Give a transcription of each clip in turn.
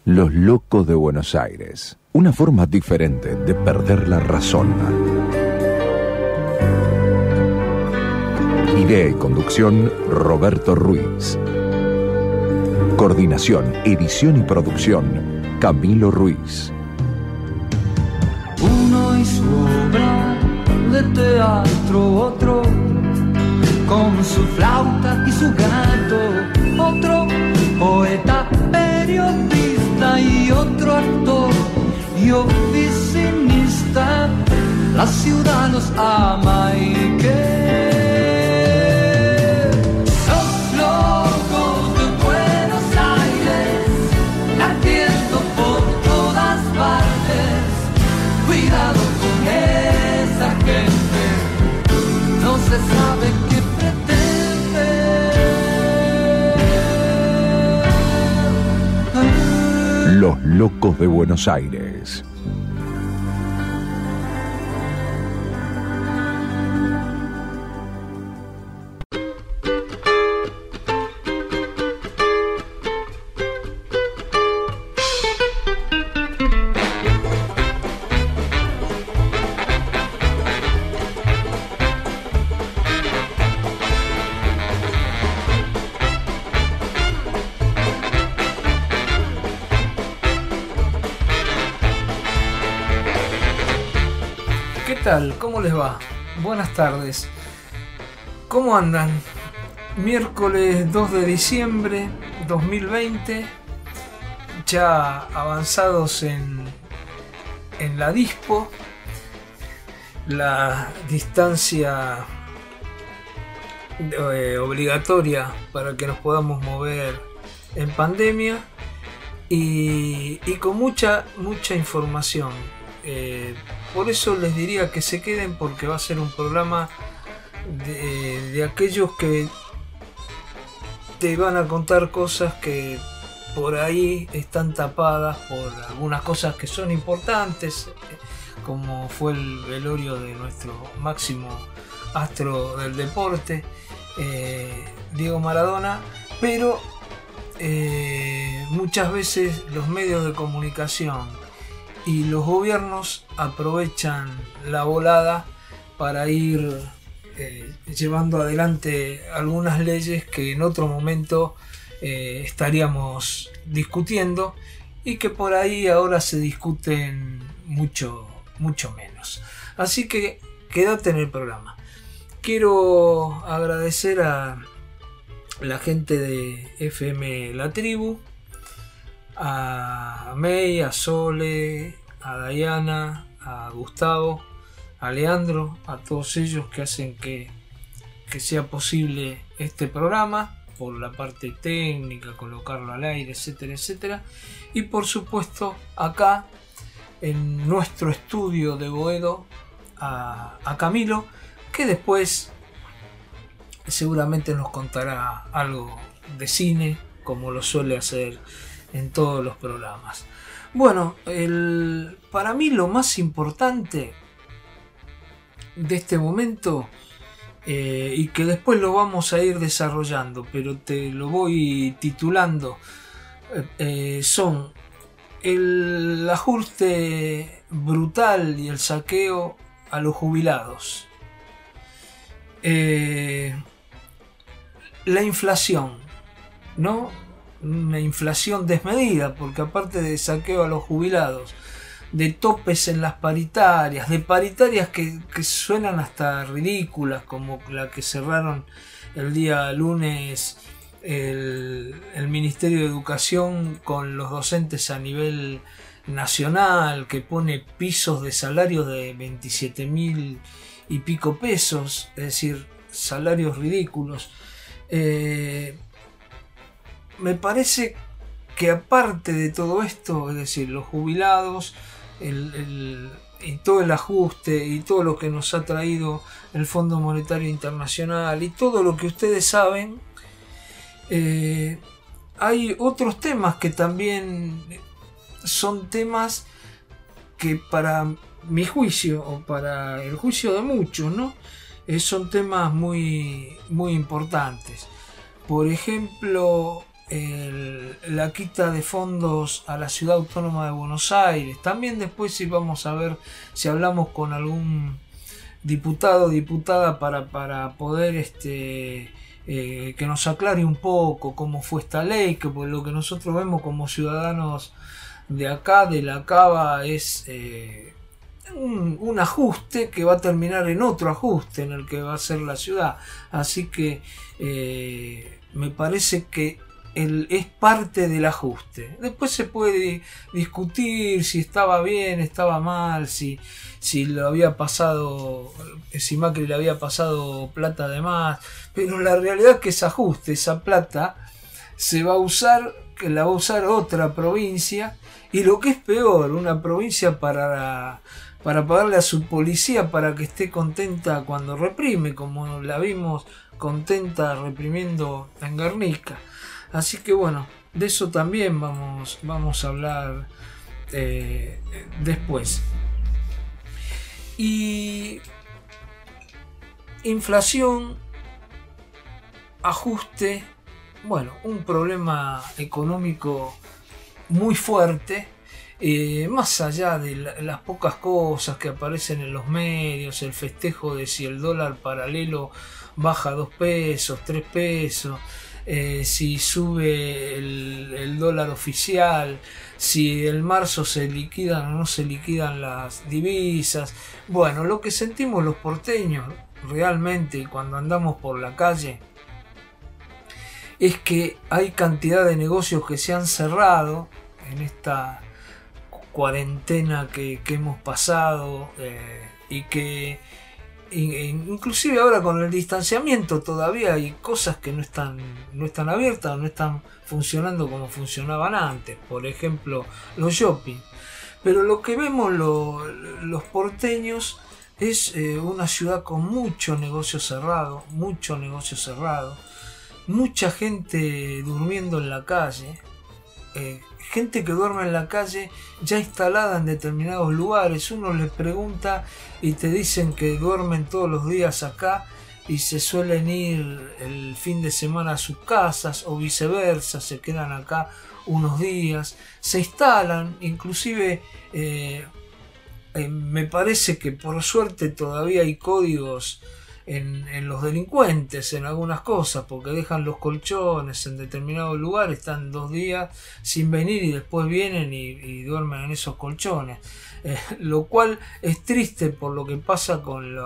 Los locos de Buenos Aires. Una forma diferente de perder la razón. Idea y conducción, Roberto Ruiz. Coordinación, edición y producción, Camilo Ruiz. Uno y su obra de teatro, otro con su flauta y su gato, otro poeta, periodista y otro actor y oficinista. La ciudad los ama y que los locos de Buenos Aires latiendo por todas partes. Cuidado con esa gente, no se sabe qué pretende. Los locos de Buenos Aires. ¿Qué tal? ¿Cómo les va? Buenas tardes. ¿Cómo andan? Miércoles 2 de diciembre 2020, ya avanzados en la dispo, la distancia obligatoria para que nos podamos mover en pandemia y con mucha información. Por eso les diría que se queden, porque va a ser un programa de aquellos que te van a contar cosas que por ahí están tapadas por algunas cosas que son importantes, como fue el velorio de nuestro máximo astro del deporte, Diego Maradona, pero muchas veces los medios de comunicación y los gobiernos aprovechan la volada para ir llevando adelante algunas leyes que en otro momento estaríamos discutiendo y que por ahí ahora se discuten mucho menos. Así que quédate en el programa. Quiero agradecer a la gente de FM La Tribu, a May, a Sole, a Diana, a Gustavo, a Leandro, a todos ellos que hacen que sea posible este programa, por la parte técnica, colocarlo al aire, etcétera, etcétera. Y por supuesto acá en nuestro estudio de Boedo a Camilo, que después seguramente nos contará algo de cine, como lo suele hacer en todos los programas. Bueno, para mí lo más importante de este momento, y que después lo vamos a ir desarrollando, pero te lo voy titulando, son el ajuste brutal y el saqueo a los jubilados, la inflación, ¿no? Una inflación desmedida, porque aparte de saqueo a los jubilados, de topes en las paritarias, de paritarias que suenan hasta ridículas, como la que cerraron el día lunes el Ministerio de Educación con los docentes a nivel nacional, que pone pisos de salarios de 27.000 y pico pesos, es decir, salarios ridículos. Me parece que aparte de todo esto, es decir, los jubilados, y todo el ajuste y todo lo que nos ha traído el Fondo Monetario Internacional y todo lo que ustedes saben, hay otros temas que también son temas que para mi juicio, o para el juicio de muchos, ¿no? Son temas muy, muy importantes. Por ejemplo, la quita de fondos a la Ciudad Autónoma de Buenos Aires. También después si vamos a ver si hablamos con algún diputado o diputada para poder que nos aclare un poco cómo fue esta ley, que por lo que nosotros vemos como ciudadanos de acá, de la Cava, es un ajuste que va a terminar en otro ajuste en el que va a ser la ciudad. Así que me parece que es parte del ajuste. Después se puede discutir si estaba bien, estaba mal, si lo había pasado, si Macri le había pasado plata de más, pero la realidad es que ese ajuste, esa plata, se va a usar, que la va a usar otra provincia, y lo que es peor, una provincia para pagarle a su policía para que esté contenta cuando reprime, como la vimos contenta reprimiendo en Guernica. Así que bueno, de eso también vamos a hablar después. Y inflación, ajuste, bueno, un problema económico muy fuerte, más allá de las pocas cosas que aparecen en los medios, el festejo de si el dólar paralelo baja 2 pesos, 3 pesos, si sube el dólar oficial, si en marzo se liquidan o no se liquidan las divisas. Bueno, lo que sentimos los porteños realmente cuando andamos por la calle es que hay cantidad de negocios que se han cerrado en esta cuarentena que hemos pasado, y que inclusive ahora con el distanciamiento todavía hay cosas que no están abiertas, no están funcionando como funcionaban antes, por ejemplo los shopping. Pero lo que vemos los porteños es una ciudad con mucho negocio cerrado, mucha gente durmiendo en la calle, gente que duerme en la calle ya instalada en determinados lugares. Uno les pregunta y te dicen que duermen todos los días acá y se suelen ir el fin de semana a sus casas, o viceversa, se quedan acá unos días, se instalan, inclusive me parece que por suerte todavía hay códigos en los delincuentes, en algunas cosas, porque dejan los colchones en determinados lugares, están 2 días sin venir y después vienen y duermen en esos colchones, lo cual es triste por lo que pasa con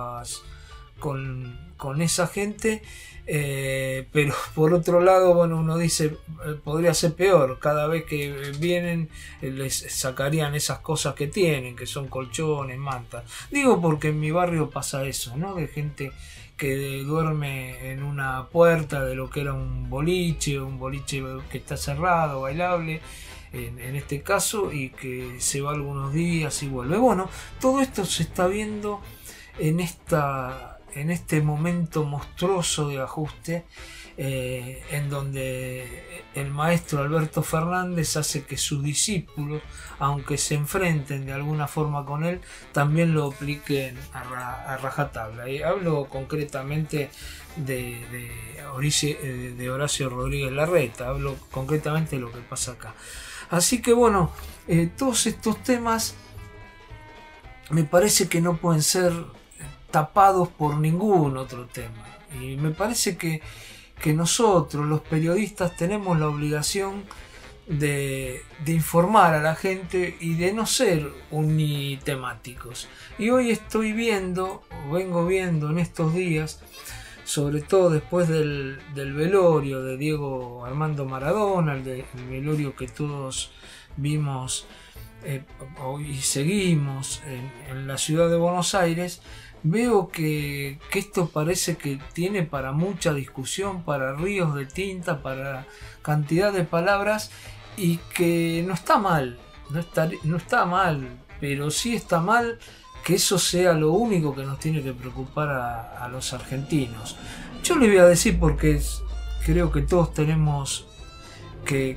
esa gente, pero por otro lado, bueno, uno dice podría ser peor, cada vez que vienen les sacarían esas cosas que tienen, que son colchones, mantas. Digo porque en mi barrio pasa eso, ¿no? De gente que duerme en una puerta de lo que era un boliche que está cerrado, bailable, en este caso, y que se va algunos días y vuelve. Bueno, todo esto se está viendo en este momento monstruoso de ajuste, en donde el maestro Alberto Fernández hace que sus discípulos, aunque se enfrenten de alguna forma con él, también lo apliquen a rajatabla. Y hablo concretamente de Horacio Rodríguez Larreta, hablo concretamente de lo que pasa acá. Así que bueno, todos estos temas me parece que no pueden ser tapados por ningún otro tema, y me parece que nosotros los periodistas tenemos la obligación de informar a la gente y de no ser unitemáticos. Y hoy vengo viendo en estos días, sobre todo después del velorio de Diego Armando Maradona, el velorio que todos vimos y seguimos en la ciudad de Buenos Aires, veo que esto parece que tiene para mucha discusión, para ríos de tinta, para cantidad de palabras, y que no está mal, no está mal, pero sí está mal que eso sea lo único que nos tiene que preocupar a los argentinos. Yo les voy a decir, porque creo que todos tenemos que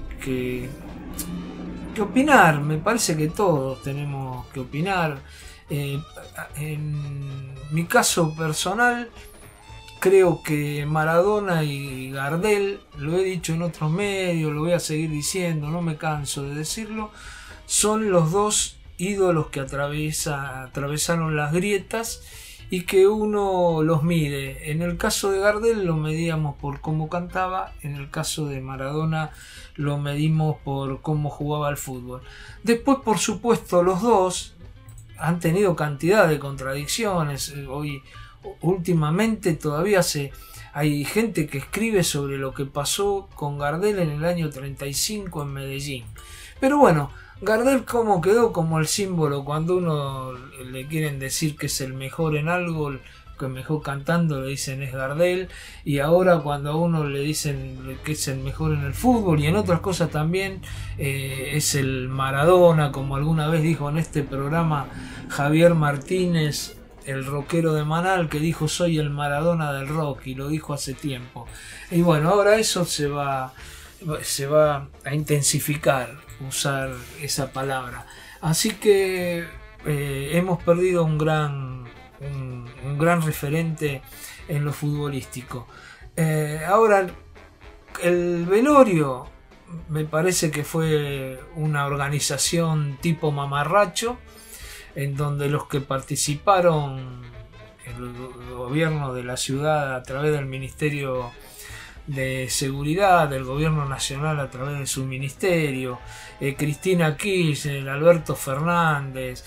opinar, me parece que todos tenemos que opinar. En mi caso personal, creo que Maradona y Gardel, lo he dicho en otros medios, lo voy a seguir diciendo, no me canso de decirlo, son los dos ídolos que atravesaron las grietas y que uno los mide. En el caso de Gardel lo medíamos por cómo cantaba, en el caso de Maradona lo medimos por cómo jugaba al fútbol. Después, por supuesto, los dos han tenido cantidad de contradicciones. Hoy, últimamente, todavía hay gente que escribe sobre lo que pasó con Gardel en el año 35 en Medellín. Pero bueno, Gardel como quedó como el símbolo cuando uno le quieren decir que es el mejor en algo, que mejor cantando le dicen es Gardel, y ahora cuando a uno le dicen que es el mejor en el fútbol y en otras cosas también es el Maradona, como alguna vez dijo en este programa Javier Martínez, el rockero de Manal, que dijo soy el Maradona del rock, y lo dijo hace tiempo. Y bueno, ahora eso se va a intensificar, usar esa palabra. Así que hemos perdido un gran referente en lo futbolístico. Ahora, el velorio me parece que fue una organización tipo mamarracho, en donde los que participaron, el gobierno de la ciudad a través del Ministerio de Seguridad, del Gobierno Nacional a través de su ministerio, Cristina Kirchner, Alberto Fernández,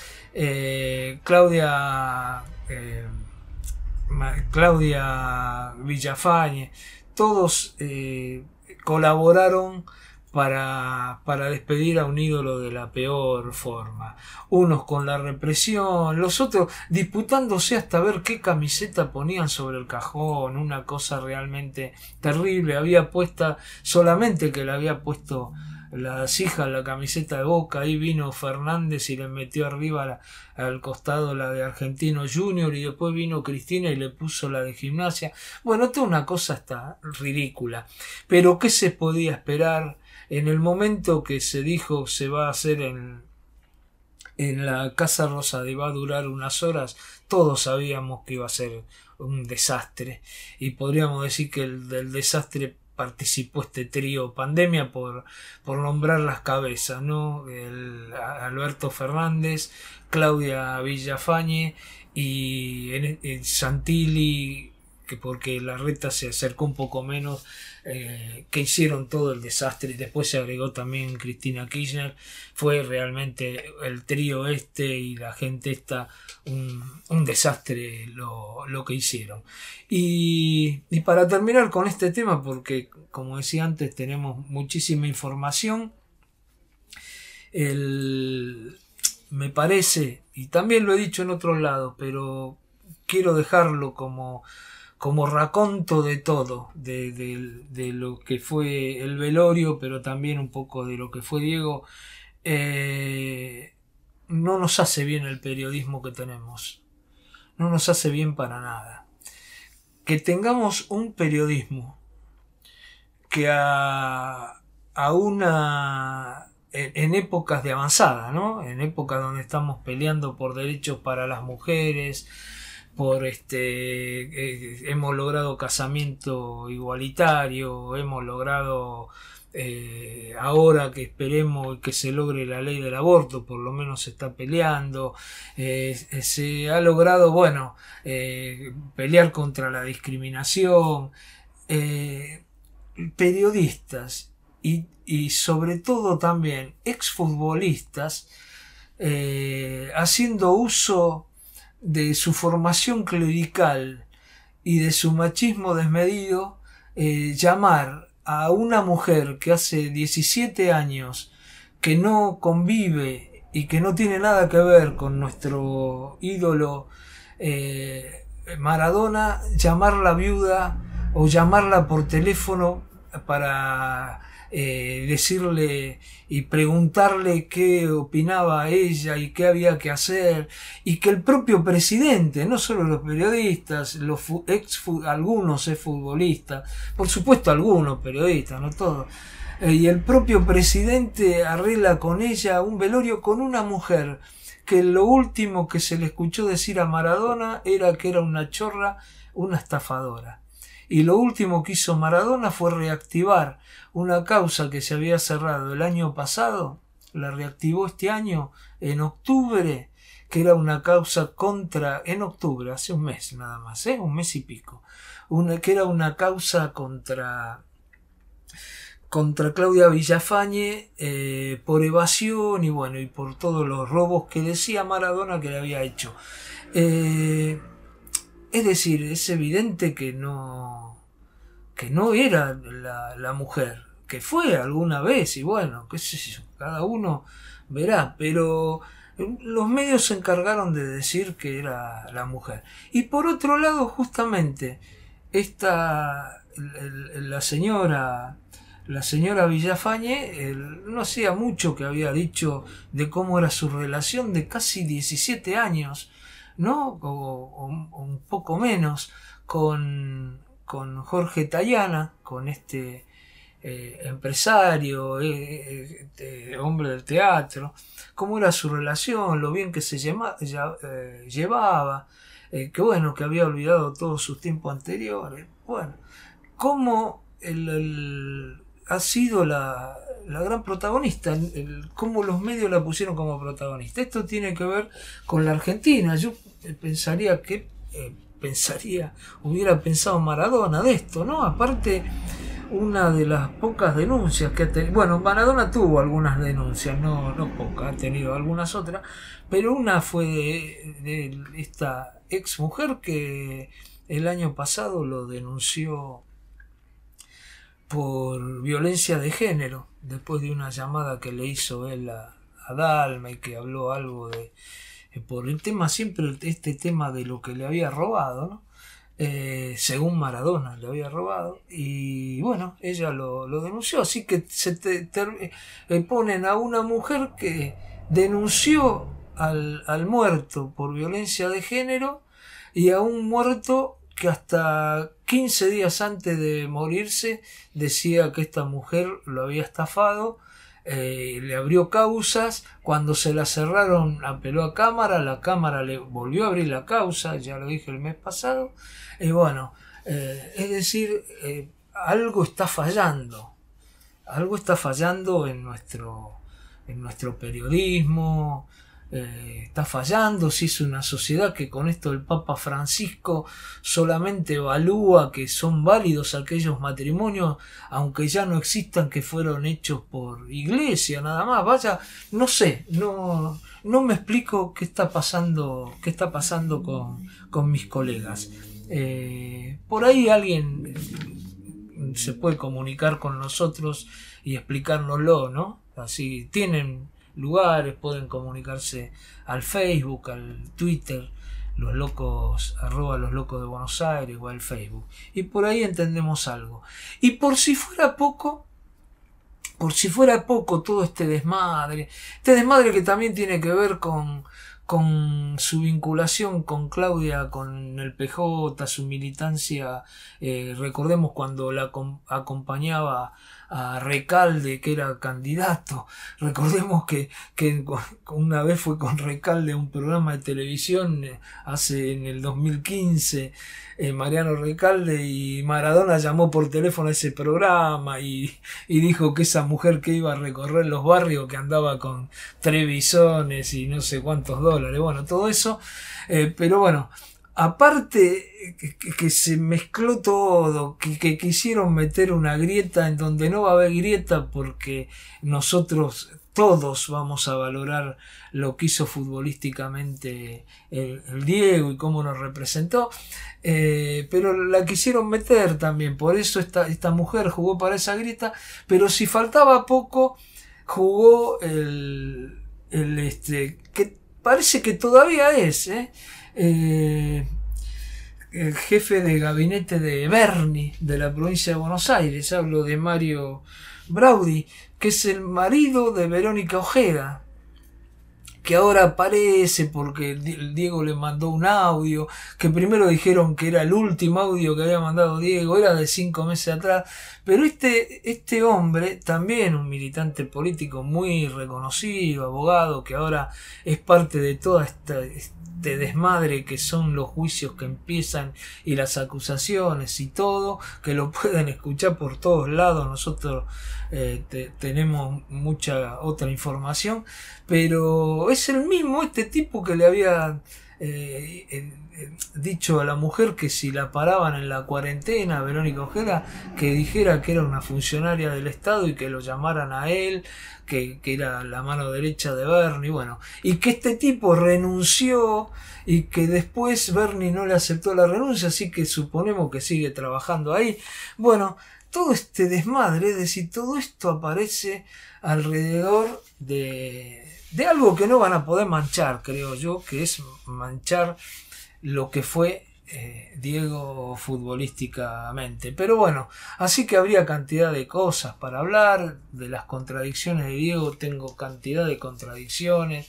Claudia Villafañe, todos colaboraron para despedir a un ídolo de la peor forma. Unos con la represión, los otros disputándose hasta ver qué camiseta ponían sobre el cajón, una cosa realmente terrible. Había puesta, solamente que le había puesto las hijas la camiseta de Boca, ahí vino Fernández y le metió arriba al costado la de Argentino Junior, y después vino Cristina y le puso la de Gimnasia. Bueno, toda una cosa hasta ridícula. Pero ¿qué se podía esperar? En el momento que se dijo se va a hacer en la Casa Rosada y va a durar unas horas, todos sabíamos que iba a ser un desastre, y podríamos decir que del desastre participó este trío pandemia por nombrar las cabezas, ¿no? Alberto Fernández, Claudia Villafañe y Santilli, que porque Larreta se acercó un poco menos, que hicieron todo el desastre. Y después se agregó también Cristina Kirchner. Fue realmente el trío y la gente esta un desastre lo que hicieron. Y para terminar con este tema, porque como decía antes tenemos muchísima información, me parece, y también lo he dicho en otros lados, pero quiero dejarlo como raconto de todo, de lo que fue el velorio, pero también un poco de lo que fue Diego. No nos hace bien el periodismo que tenemos, no nos hace bien para nada. Que tengamos un periodismo que en épocas de avanzada, ¿no? En épocas donde estamos peleando por derechos para las mujeres, hemos logrado casamiento igualitario, hemos logrado ahora que esperemos que se logre la ley del aborto, por lo menos se está peleando, se ha logrado, pelear contra la discriminación, periodistas y sobre todo también exfutbolistas haciendo uso de su formación clerical y de su machismo desmedido, llamar a una mujer que hace 17 años que no convive y que no tiene nada que ver con nuestro ídolo Maradona, llamarla viuda o llamarla por teléfono para decirle y preguntarle qué opinaba ella y qué había que hacer, y que el propio presidente, no solo los periodistas, algunos futbolistas, por supuesto algunos periodistas, no todos, y el propio presidente arregla con ella un velorio con una mujer que lo último que se le escuchó decir a Maradona era que era una chorra, una estafadora. Y lo último que hizo Maradona fue reactivar una causa que se había cerrado el año pasado, la reactivó este año en octubre, que era una causa en octubre, hace un mes nada más, un mes y pico, que era una causa contra Claudia Villafañe por evasión y bueno, y por todos los robos que decía Maradona que le había hecho. Es decir, es evidente que no era la mujer, que fue alguna vez y bueno, qué sé yo, cada uno verá, pero los medios se encargaron de decir que era la mujer. Y por otro lado, justamente, la señora Villafañe no hacía mucho que había dicho de cómo era su relación de casi 17 años, ¿no? O un poco menos, con Jorge Tayana, con este empresario, hombre del teatro, cómo era su relación, lo bien que se llevaba, que bueno, que había olvidado todos sus tiempos anteriores. Bueno, cómo ha sido la gran protagonista, cómo los medios la pusieron como protagonista. Esto tiene que ver con la Argentina. Yo hubiera pensado Maradona de esto, ¿no? Aparte, una de las pocas denuncias que ha tenido, bueno, Maradona tuvo algunas denuncias, no pocas, ha tenido algunas otras, pero una fue de esta ex mujer que el año pasado lo denunció por violencia de género, después de una llamada que le hizo él a Dalma y que habló algo por el tema, siempre este tema de lo que le había robado, ¿no? Según Maradona le había robado, y bueno, ella lo denunció, así que ponen a una mujer que denunció al muerto por violencia de género y a un muerto que hasta 15 días antes de morirse decía que esta mujer lo había estafado. Le abrió causas, cuando se la cerraron apeló a Cámara, la Cámara le volvió a abrir la causa, ya lo dije el mes pasado, y bueno, es decir, algo está fallando en nuestro periodismo, está fallando. Si es una sociedad que con esto del Papa Francisco solamente evalúa que son válidos aquellos matrimonios, aunque ya no existan, que fueron hechos por iglesia, nada más. Vaya, no sé, no me explico qué está pasando con mis colegas. Por ahí alguien se puede comunicar con nosotros y explicárnoslo, ¿no? Así tienen lugares, pueden comunicarse al Facebook, al Twitter, los locos de Buenos Aires, o al Facebook, y por ahí entendemos algo. Y por si fuera poco todo este desmadre que también tiene que ver con su vinculación con Claudia, con el PJ, su militancia, recordemos cuando la acompañaba a Recalde, que era candidato, recordemos que una vez fue con Recalde a un programa de televisión en el 2015, Mariano Recalde, y Maradona llamó por teléfono a ese programa y dijo que esa mujer que iba a recorrer los barrios, que andaba con Trevisones y no sé cuántos dólares, bueno, todo eso, pero bueno, aparte que se mezcló todo, que quisieron meter una grieta en donde no va a haber grieta, porque nosotros todos vamos a valorar lo que hizo futbolísticamente el Diego y cómo nos representó, pero la quisieron meter también, por eso esta mujer jugó para esa grieta, pero si faltaba poco jugó que parece que todavía es el jefe de gabinete de Berni, de la provincia de Buenos Aires. Hablo de Mario Braudi, que es el marido de Verónica Ojeda, que ahora aparece porque el Diego le mandó un audio, que primero dijeron que era el último audio que había mandado Diego, era de 5 meses atrás, pero este hombre, también un militante político muy reconocido, abogado, que ahora es parte de toda este desmadre que son los juicios que empiezan y las acusaciones y todo, que lo pueden escuchar por todos lados. Nosotros tenemos mucha otra información, pero es el mismo este tipo que le había dicho a la mujer que si la paraban en la cuarentena, Verónica Ojeda, que dijera que era una funcionaria del Estado y que lo llamaran a él, que era la mano derecha de Bernie, bueno, y que este tipo renunció y que después Bernie no le aceptó la renuncia, así que suponemos que sigue trabajando ahí. Bueno, todo este desmadre, es decir, todo esto aparece alrededor de algo que no van a poder manchar, creo yo, que es manchar lo que fue Diego futbolísticamente. Pero bueno, así que habría cantidad de cosas para hablar. De las contradicciones de Diego tengo cantidad de contradicciones,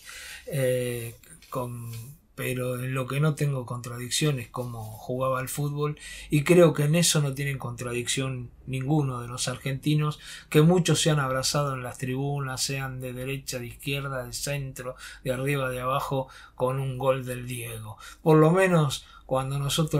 pero en lo que no tengo contradicción es cómo jugaba al fútbol, y creo que en eso no tienen contradicción ninguno de los argentinos, que muchos se han abrazado en las tribunas, sean de derecha, de izquierda, de centro, de arriba, de abajo, con un gol del Diego. Por lo menos cuando nosotros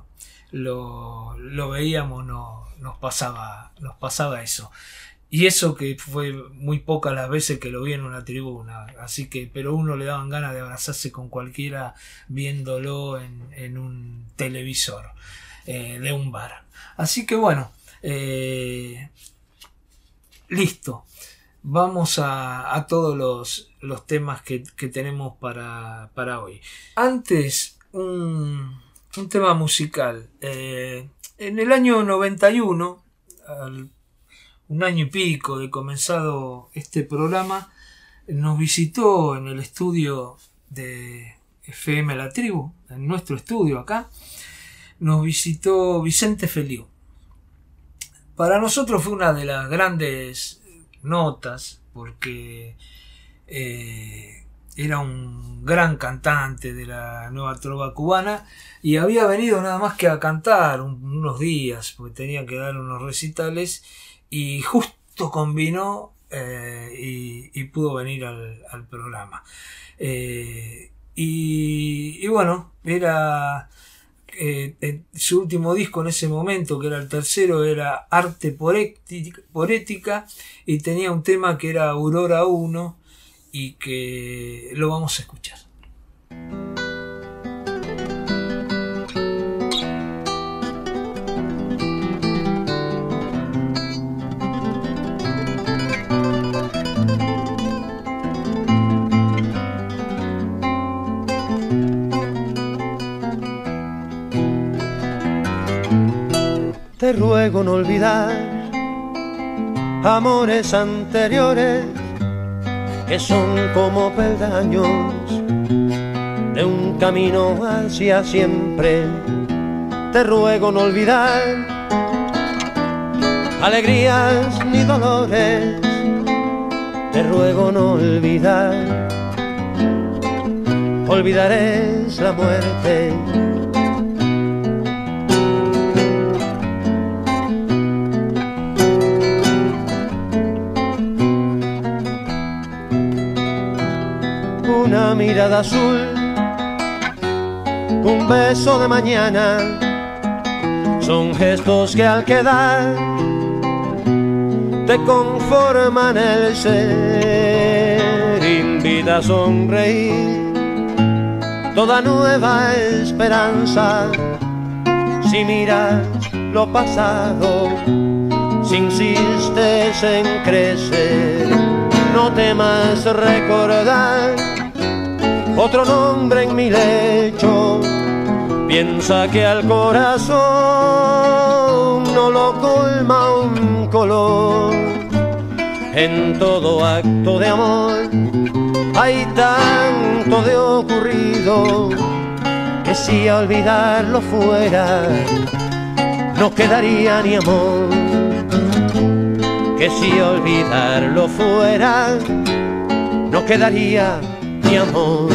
lo veíamos nos pasaba eso. Y eso que fue muy pocas las veces que lo vi en una tribuna, así que, pero uno le daban ganas de abrazarse con cualquiera viéndolo en un televisor de un bar. Así que bueno, listo. Vamos a todos los temas que tenemos para hoy. Antes, un tema musical. En el año 91, un año y pico de comenzado este programa, nos visitó en el estudio de FM La Tribu, en nuestro estudio acá, nos visitó Vicente Feliú. Para nosotros fue una de las grandes notas, porque era un gran cantante de la nueva trova cubana y había venido nada más que a cantar unos días, porque tenía que dar unos recitales, y justo combinó y pudo venir al programa. Y bueno, era su último disco en ese momento, que era el tercero, era Arte Poética, y tenía un tema que era Aurora 1, y que lo vamos a escuchar. Te ruego no olvidar amores anteriores que son como peldaños de un camino hacia siempre. Te ruego no olvidar alegrías ni dolores. Te ruego no olvidar, olvidarás la muerte. Una mirada azul, un beso de mañana, son gestos que al quedar te conforman el ser. Invita a sonreír toda nueva esperanza. Si miras lo pasado, si insistes en crecer, no temas recordar otro nombre en mi lecho. Piensa que al corazón no lo colma un color. En todo acto de amor hay tanto de ocurrido que si a olvidarlo fuera no quedaría ni amor. Que si a olvidarlo fuera no quedaría ni amor.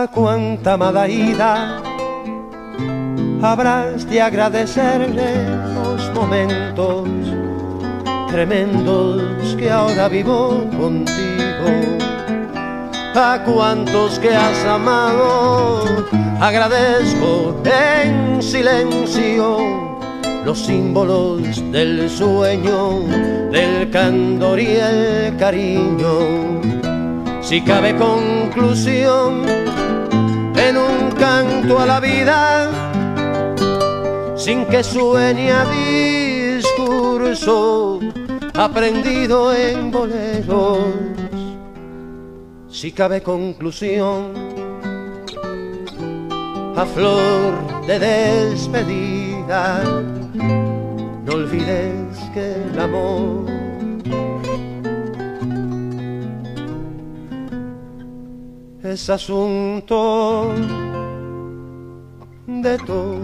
A cuánta amada ida habrás de agradecerle los momentos tremendos que ahora vivo contigo. A cuantos que has amado agradezco en silencio los símbolos del sueño, del candor y el cariño. Si cabe conclusión en un canto a la vida, sin que sueñe a discurso aprendido en boleros. Si cabe conclusión a flor de despedida, no olvides que el amor es asunto de todos.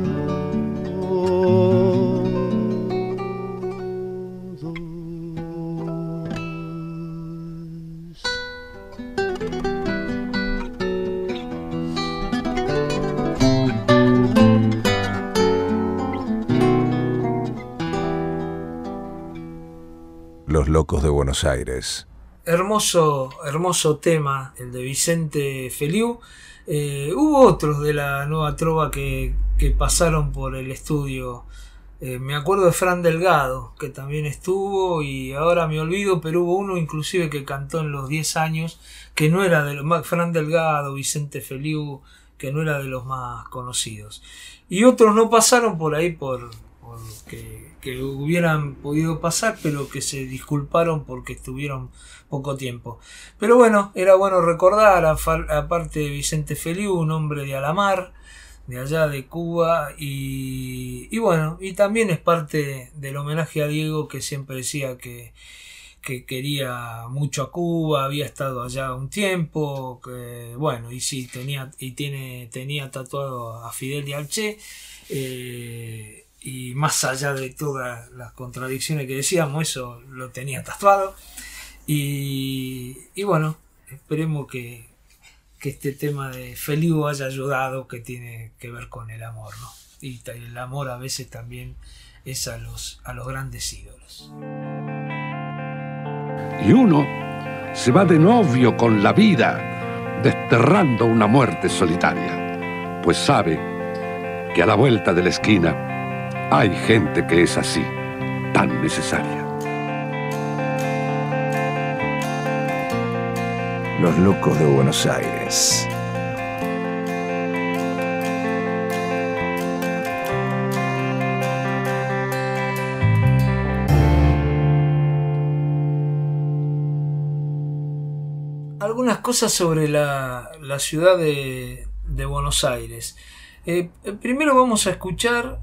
Los Locos de Buenos Aires. Hermoso tema, el de Vicente Feliú. Hubo otros de la Nueva Trova que pasaron por el estudio. Me acuerdo de Fran Delgado, que también estuvo, y ahora me olvido, pero hubo uno inclusive que cantó en los 10 años, que no era de los más, Fran Delgado, Vicente Feliú, que no era de los más conocidos. Y otros no pasaron por ahí por que hubieran podido pasar, pero que se disculparon porque estuvieron poco tiempo. Pero bueno, era bueno recordar, aparte de Vicente Feliú, un hombre de Alamar, de allá de Cuba, y bueno, y también es parte del homenaje a Diego, que siempre decía que quería mucho a Cuba, había estado allá un tiempo, que bueno, y sí, tenía tatuado a Fidel y al Che, y más allá de todas las contradicciones que decíamos, eso lo tenía tatuado. Y bueno, esperemos que este tema de Feliú haya ayudado, que tiene que ver con el amor, ¿no? Y el amor a veces también es a los grandes ídolos. Y uno se va de novio con la vida, desterrando una muerte solitaria, pues sabe que a la vuelta de la esquina hay gente que es así, tan necesaria. Los Locos de Buenos Aires. Algunas cosas sobre la ciudad de Buenos Aires. Primero vamos a escuchar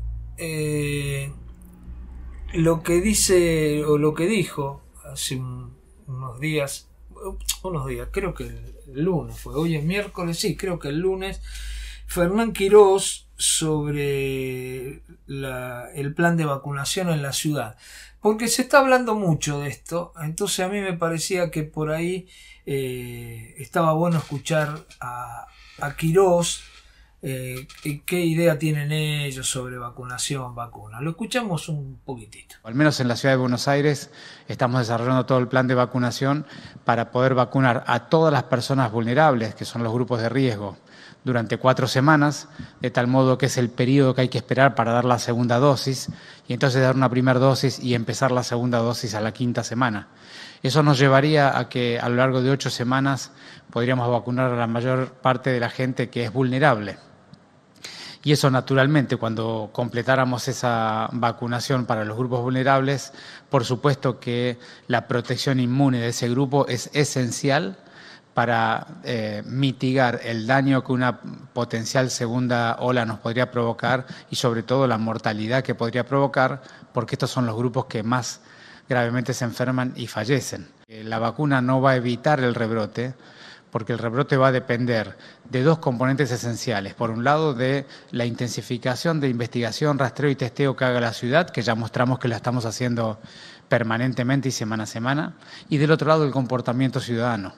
lo que dice o lo que dijo hace unos días, creo que el lunes fue, hoy es miércoles, sí, creo que el lunes, Fernán Quirós sobre el plan de vacunación en la ciudad, porque se está hablando mucho de esto. Entonces a mí me parecía que por ahí estaba bueno escuchar a Quirós, qué idea tienen ellos sobre vacunación, vacuna. Lo escuchamos un poquitito. Al menos en la ciudad de Buenos Aires estamos desarrollando todo el plan de vacunación para poder vacunar a todas las personas vulnerables, que son los grupos de riesgo, durante 4 semanas, de tal modo que es el periodo que hay que esperar para dar la segunda dosis, y entonces dar una primera dosis y empezar la segunda dosis a la 5ª semana. Eso nos llevaría a que a lo largo de 8 semanas podríamos vacunar a la mayor parte de la gente que es vulnerable. Y eso, naturalmente, cuando completáramos esa vacunación para los grupos vulnerables, por supuesto que la protección inmune de ese grupo es esencial para mitigar el daño que una potencial segunda ola nos podría provocar, y sobre todo la mortalidad que podría provocar, porque estos son los grupos que más gravemente se enferman y fallecen. La vacuna no va a evitar el rebrote, porque el rebrote va a depender de 2 componentes esenciales. Por un lado, de la intensificación de investigación, rastreo y testeo que haga la ciudad, que ya mostramos que la estamos haciendo permanentemente y semana a semana, y del otro lado, el comportamiento ciudadano.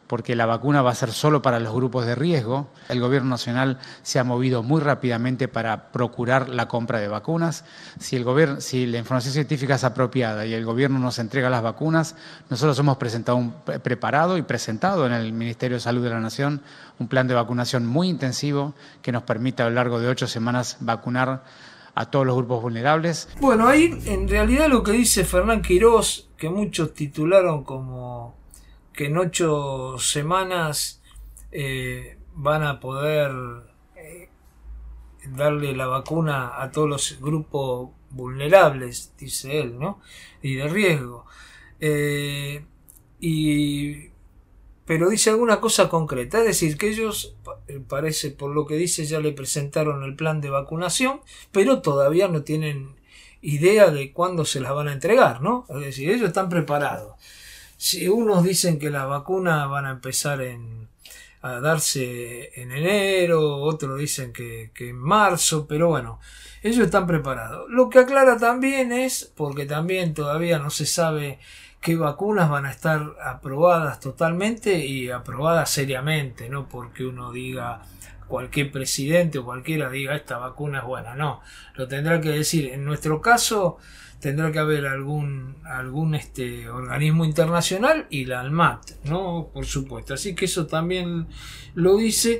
porque la vacuna va a ser solo para los grupos de riesgo. El Gobierno Nacional se ha movido muy rápidamente para procurar la compra de vacunas. Si la información científica es apropiada y el Gobierno nos entrega las vacunas, nosotros hemos preparado y presentado en el Ministerio de Salud de la Nación un plan de vacunación muy intensivo que nos permite a lo largo de 8 semanas vacunar a todos los grupos vulnerables. Bueno, ahí en realidad lo que dice Fernán Quirós, que muchos titularon como que en 8 semanas van a poder darle la vacuna a todos los grupos vulnerables, dice él, ¿no? Y de riesgo. Pero dice alguna cosa concreta, es decir, que ellos, parece por lo que dice, ya le presentaron el plan de vacunación, pero todavía no tienen idea de cuándo se las van a entregar, ¿no? Es decir, ellos están preparados. Si unos dicen que las vacunas van a empezar a darse en enero, otros dicen que en marzo, pero bueno, ellos están preparados. Lo que aclara también es, porque también todavía no se sabe qué vacunas van a estar aprobadas totalmente y aprobadas seriamente, no porque uno diga, cualquier presidente o cualquiera diga esta vacuna es buena, no, lo tendrá que decir. En nuestro caso tendrá que haber algún organismo internacional y la ANMAT, ¿no? Por supuesto. Así que eso también lo dice.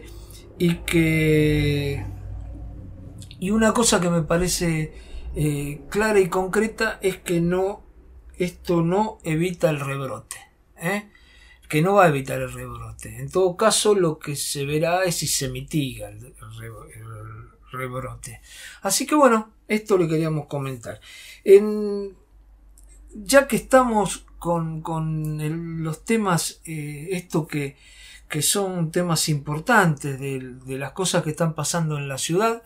Y una cosa que me parece clara y concreta es que esto no evita el rebrote, que no va a evitar el rebrote. En todo caso, lo que se verá es si se mitiga el rebrote. Así que bueno, esto le queríamos comentar. Ya que estamos con los temas, que son temas importantes de las cosas que están pasando en la ciudad,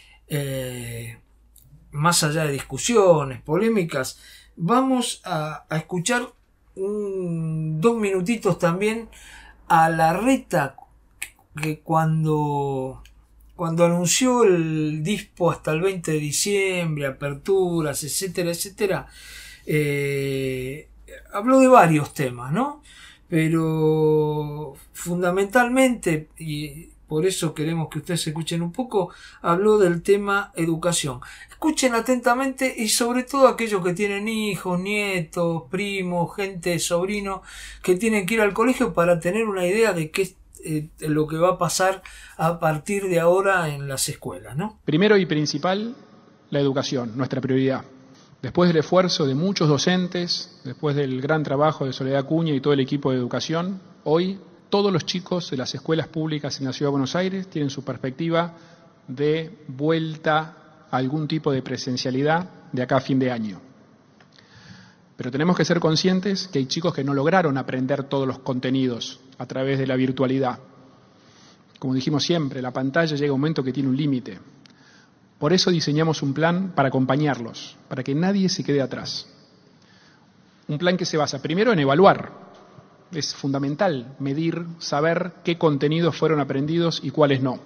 más allá de discusiones, polémicas, vamos a escuchar 2 minutitos también a Larreta, que cuando anunció el dispo hasta el 20 de diciembre, aperturas, etcétera, etcétera, habló de varios temas, ¿no? Pero fundamentalmente, y por eso queremos que ustedes escuchen un poco, habló del tema educación. Escuchen atentamente, y sobre todo aquellos que tienen hijos, nietos, primos, gente, sobrinos, que tienen que ir al colegio para tener una idea de qué es lo que va a pasar a partir de ahora en las escuelas, ¿no? Primero y principal, la educación, nuestra prioridad. Después del esfuerzo de muchos docentes, después del gran trabajo de Soledad Acuña y todo el equipo de educación, hoy todos los chicos de las escuelas públicas en la Ciudad de Buenos Aires tienen su perspectiva de vuelta a algún tipo de presencialidad de acá a fin de año. Pero tenemos que ser conscientes que hay chicos que no lograron aprender todos los contenidos a través de la virtualidad. Como dijimos siempre, la pantalla llega a un momento que tiene un límite. Por eso diseñamos un plan para acompañarlos, para que nadie se quede atrás. Un plan que se basa primero en evaluar. Es fundamental medir, saber qué contenidos fueron aprendidos y cuáles no.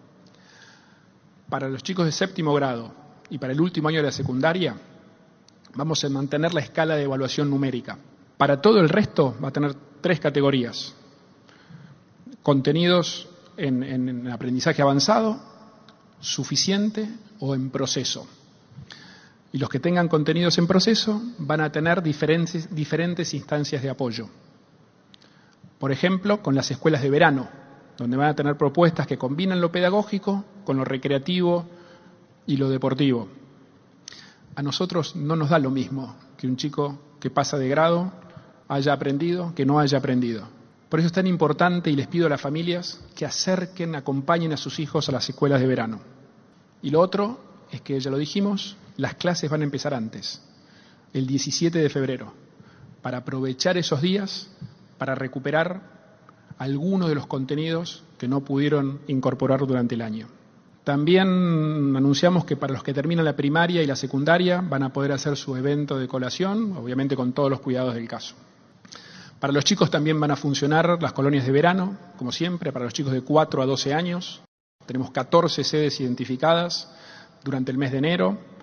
Para los chicos de 7º grado y para el último año de la secundaria, vamos a mantener la escala de evaluación numérica. Para todo el resto va a tener 3 categorías. Contenidos en aprendizaje avanzado, suficiente o en proceso. Y los que tengan contenidos en proceso van a tener diferentes instancias de apoyo. Por ejemplo, con las escuelas de verano, donde van a tener propuestas que combinan lo pedagógico con lo recreativo y lo deportivo. A nosotros no nos da lo mismo que un chico que pasa de grado haya aprendido que no haya aprendido. Por eso es tan importante, y les pido a las familias que acerquen, acompañen a sus hijos a las escuelas de verano. Y lo otro es que, ya lo dijimos, las clases van a empezar antes, el 17 de febrero, para aprovechar esos días para recuperar algunos de los contenidos que no pudieron incorporar durante el año. También anunciamos que para los que terminan la primaria y la secundaria van a poder hacer su evento de colación, obviamente con todos los cuidados del caso. Para los chicos también van a funcionar las colonias de verano, como siempre, para los chicos de 4 a 12 años. Tenemos 14 sedes identificadas durante el mes de enero.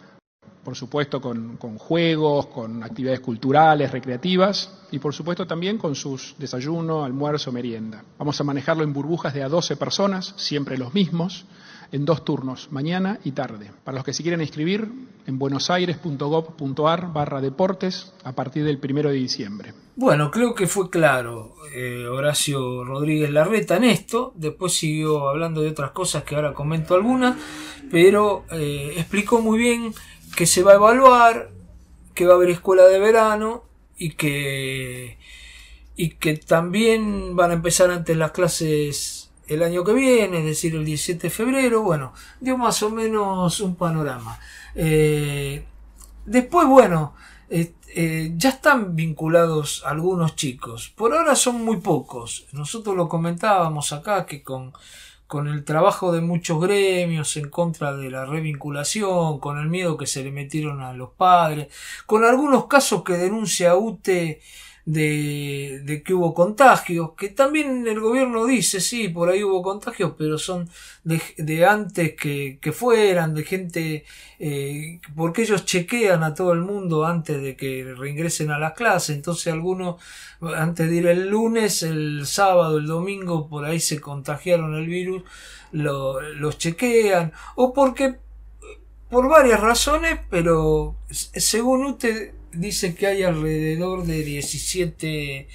por supuesto con juegos, con actividades culturales, recreativas y por supuesto también con sus desayuno, almuerzo, merienda. Vamos a manejarlo en burbujas de a 12 personas, siempre los mismos, en 2 turnos, mañana y tarde. Para los que se quieren inscribir, en buenosaires.gov.ar/deportes a partir del 1 de diciembre. Bueno, creo que fue claro Horacio Rodríguez Larreta en esto. Después siguió hablando de otras cosas que ahora comento algunas, pero explicó muy bien que se va a evaluar, que va a haber escuela de verano y que también van a empezar antes las clases el año que viene, es decir, el 17 de febrero. Bueno, dio más o menos un panorama. Después, bueno, ya están vinculados algunos chicos. Por ahora son muy pocos. Nosotros lo comentábamos acá que con el trabajo de muchos gremios en contra de la revinculación, con el miedo que se le metieron a los padres, con algunos casos que denuncia UTE de que hubo contagios, que también el gobierno dice, sí, por ahí hubo contagios, pero son de antes que fueran, de gente, porque ellos chequean a todo el mundo antes de que reingresen a las clases. Entonces algunos, antes de ir el lunes, el sábado, el domingo, por ahí se contagiaron el virus, los chequean, o porque, por varias razones, pero según usted dice que hay alrededor de 17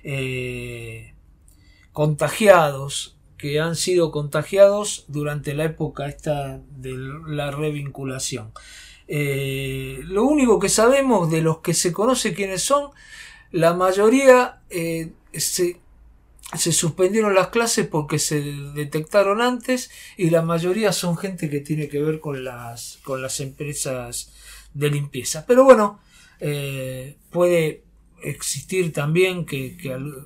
contagiados que han sido contagiados durante la época esta de la revinculación. Lo único que sabemos de los que se conoce quiénes son, la mayoría se suspendieron las clases porque se detectaron antes, y la mayoría son gente que tiene que ver con las empresas de limpieza. Pero bueno, puede existir también que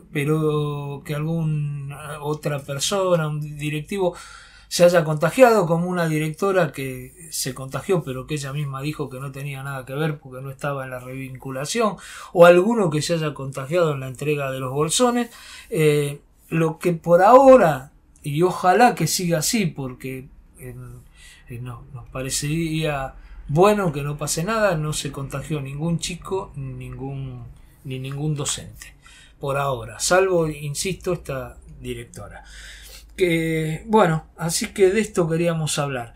alguna otra persona, un directivo, se haya contagiado, como una directora que se contagió pero que ella misma dijo que no tenía nada que ver porque no estaba en la revinculación, o alguno que se haya contagiado en la entrega de los bolsones. Lo que por ahora, y ojalá que siga así, porque nos parecería bueno que no pase nada, no se contagió ningún chico ni ningún docente por ahora, salvo, insisto, esta directora. Bueno, así que de esto queríamos hablar.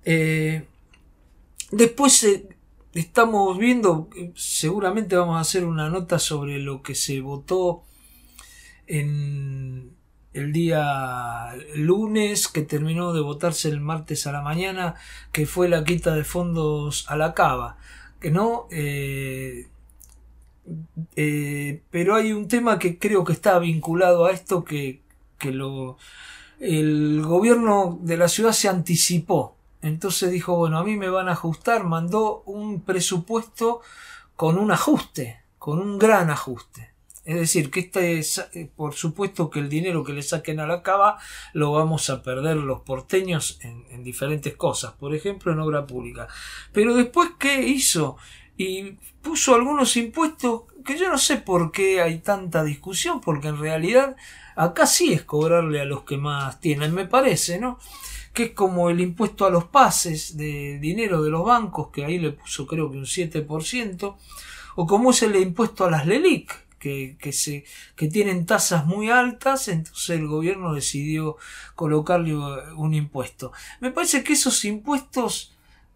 Después estamos viendo, seguramente vamos a hacer una nota sobre lo que se votó en el día lunes, que terminó de votarse el martes a la mañana, que fue la quita de fondos a la cava, que no, pero hay un tema que creo que está vinculado a esto, que el gobierno de la ciudad se anticipó. Entonces dijo, bueno, a mí me van a ajustar, mandó un presupuesto con un ajuste, con un gran ajuste. Es decir, que por supuesto que el dinero que le saquen a la cava lo vamos a perder los porteños en diferentes cosas, por ejemplo en obra pública. Pero después, ¿qué hizo? Y puso algunos impuestos que yo no sé por qué hay tanta discusión, porque en realidad acá sí es cobrarle a los que más tienen, me parece, ¿no? Que es como el impuesto a los pases de dinero de los bancos, que ahí le puso creo que un 7%, o como es el impuesto a las LELIC, que tienen tasas muy altas. Entonces el gobierno decidió colocarle un impuesto. Me parece que esos impuestos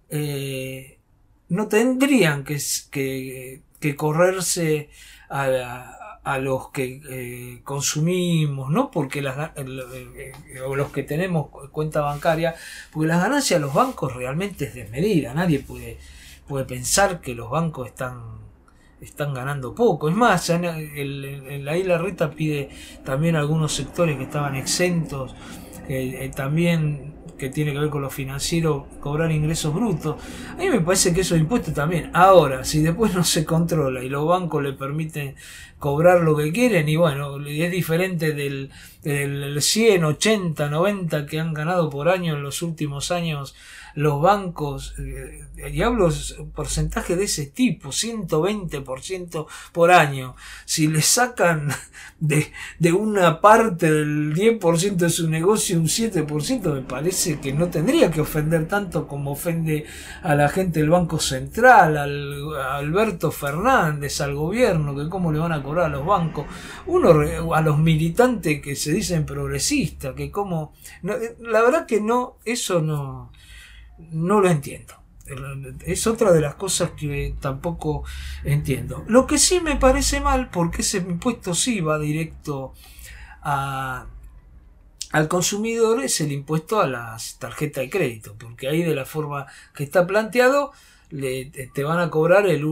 no tendrían que correrse a los que consumimos, ¿no? Porque o los que tenemos cuenta bancaria, porque las ganancias de los bancos realmente es desmedida. Nadie puede pensar que los bancos están ganando poco. Es más, en la isla Reta pide también algunos sectores que estaban exentos, también que tiene que ver con lo financiero, cobrar ingresos brutos. A mí me parece que esos impuestos también. Ahora, si después no se controla y los bancos le permiten cobrar lo que quieren, y bueno, es diferente del 100, 80, 90 que han ganado por año en los últimos años los bancos, y hablo porcentaje de ese tipo, 120% por año, si le sacan de una parte del 10% de su negocio un 7%, me parece que no tendría que ofender tanto como ofende a la gente del Banco Central, a Alberto Fernández, al gobierno, que cómo le van a cobrar a los bancos, a los militantes que se dicen progresistas, que como, no, la verdad que no, eso no lo entiendo. Es otra de las cosas que tampoco entiendo. Lo que sí me parece mal, porque ese impuesto sí va directo al consumidor, es el impuesto a las tarjetas de crédito, porque ahí de la forma que está planteado te van a cobrar el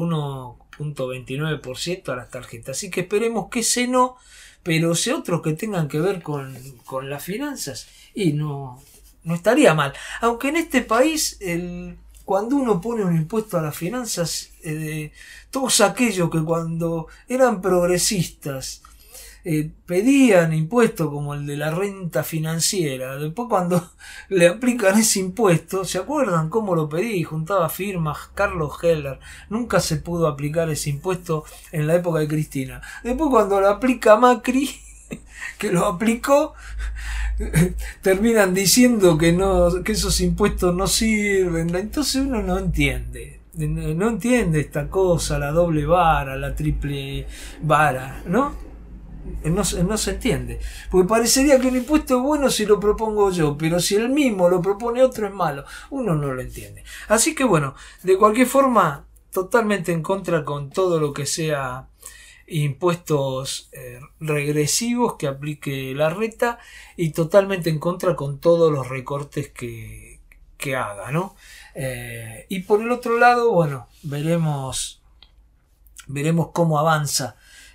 1.29% a las tarjetas. Así que esperemos que ese no, pero si otros que tengan que ver con las finanzas, y no estaría mal. Aunque en este país, cuando uno pone un impuesto a las finanzas, todos aquellos que cuando eran progresistas pedían impuestos como el de la renta financiera, después cuando le aplican ese impuesto, ¿se acuerdan cómo lo pedí? Juntaba firmas, Carlos Heller, nunca se pudo aplicar ese impuesto en la época de Cristina. Después cuando lo aplica Macri, que lo aplicó, terminan diciendo que esos impuestos no sirven. Entonces uno no entiende esta cosa, la doble vara, la triple vara, ¿no? No se entiende, porque parecería que el impuesto es bueno si lo propongo yo, pero si el mismo lo propone otro es malo. Uno no lo entiende. Así que bueno, de cualquier forma, totalmente en contra con todo lo que sea impuestos regresivos que aplique la reta, y totalmente en contra con todos los recortes que haga, ¿no? Y por el otro lado, bueno, veremos cómo avanza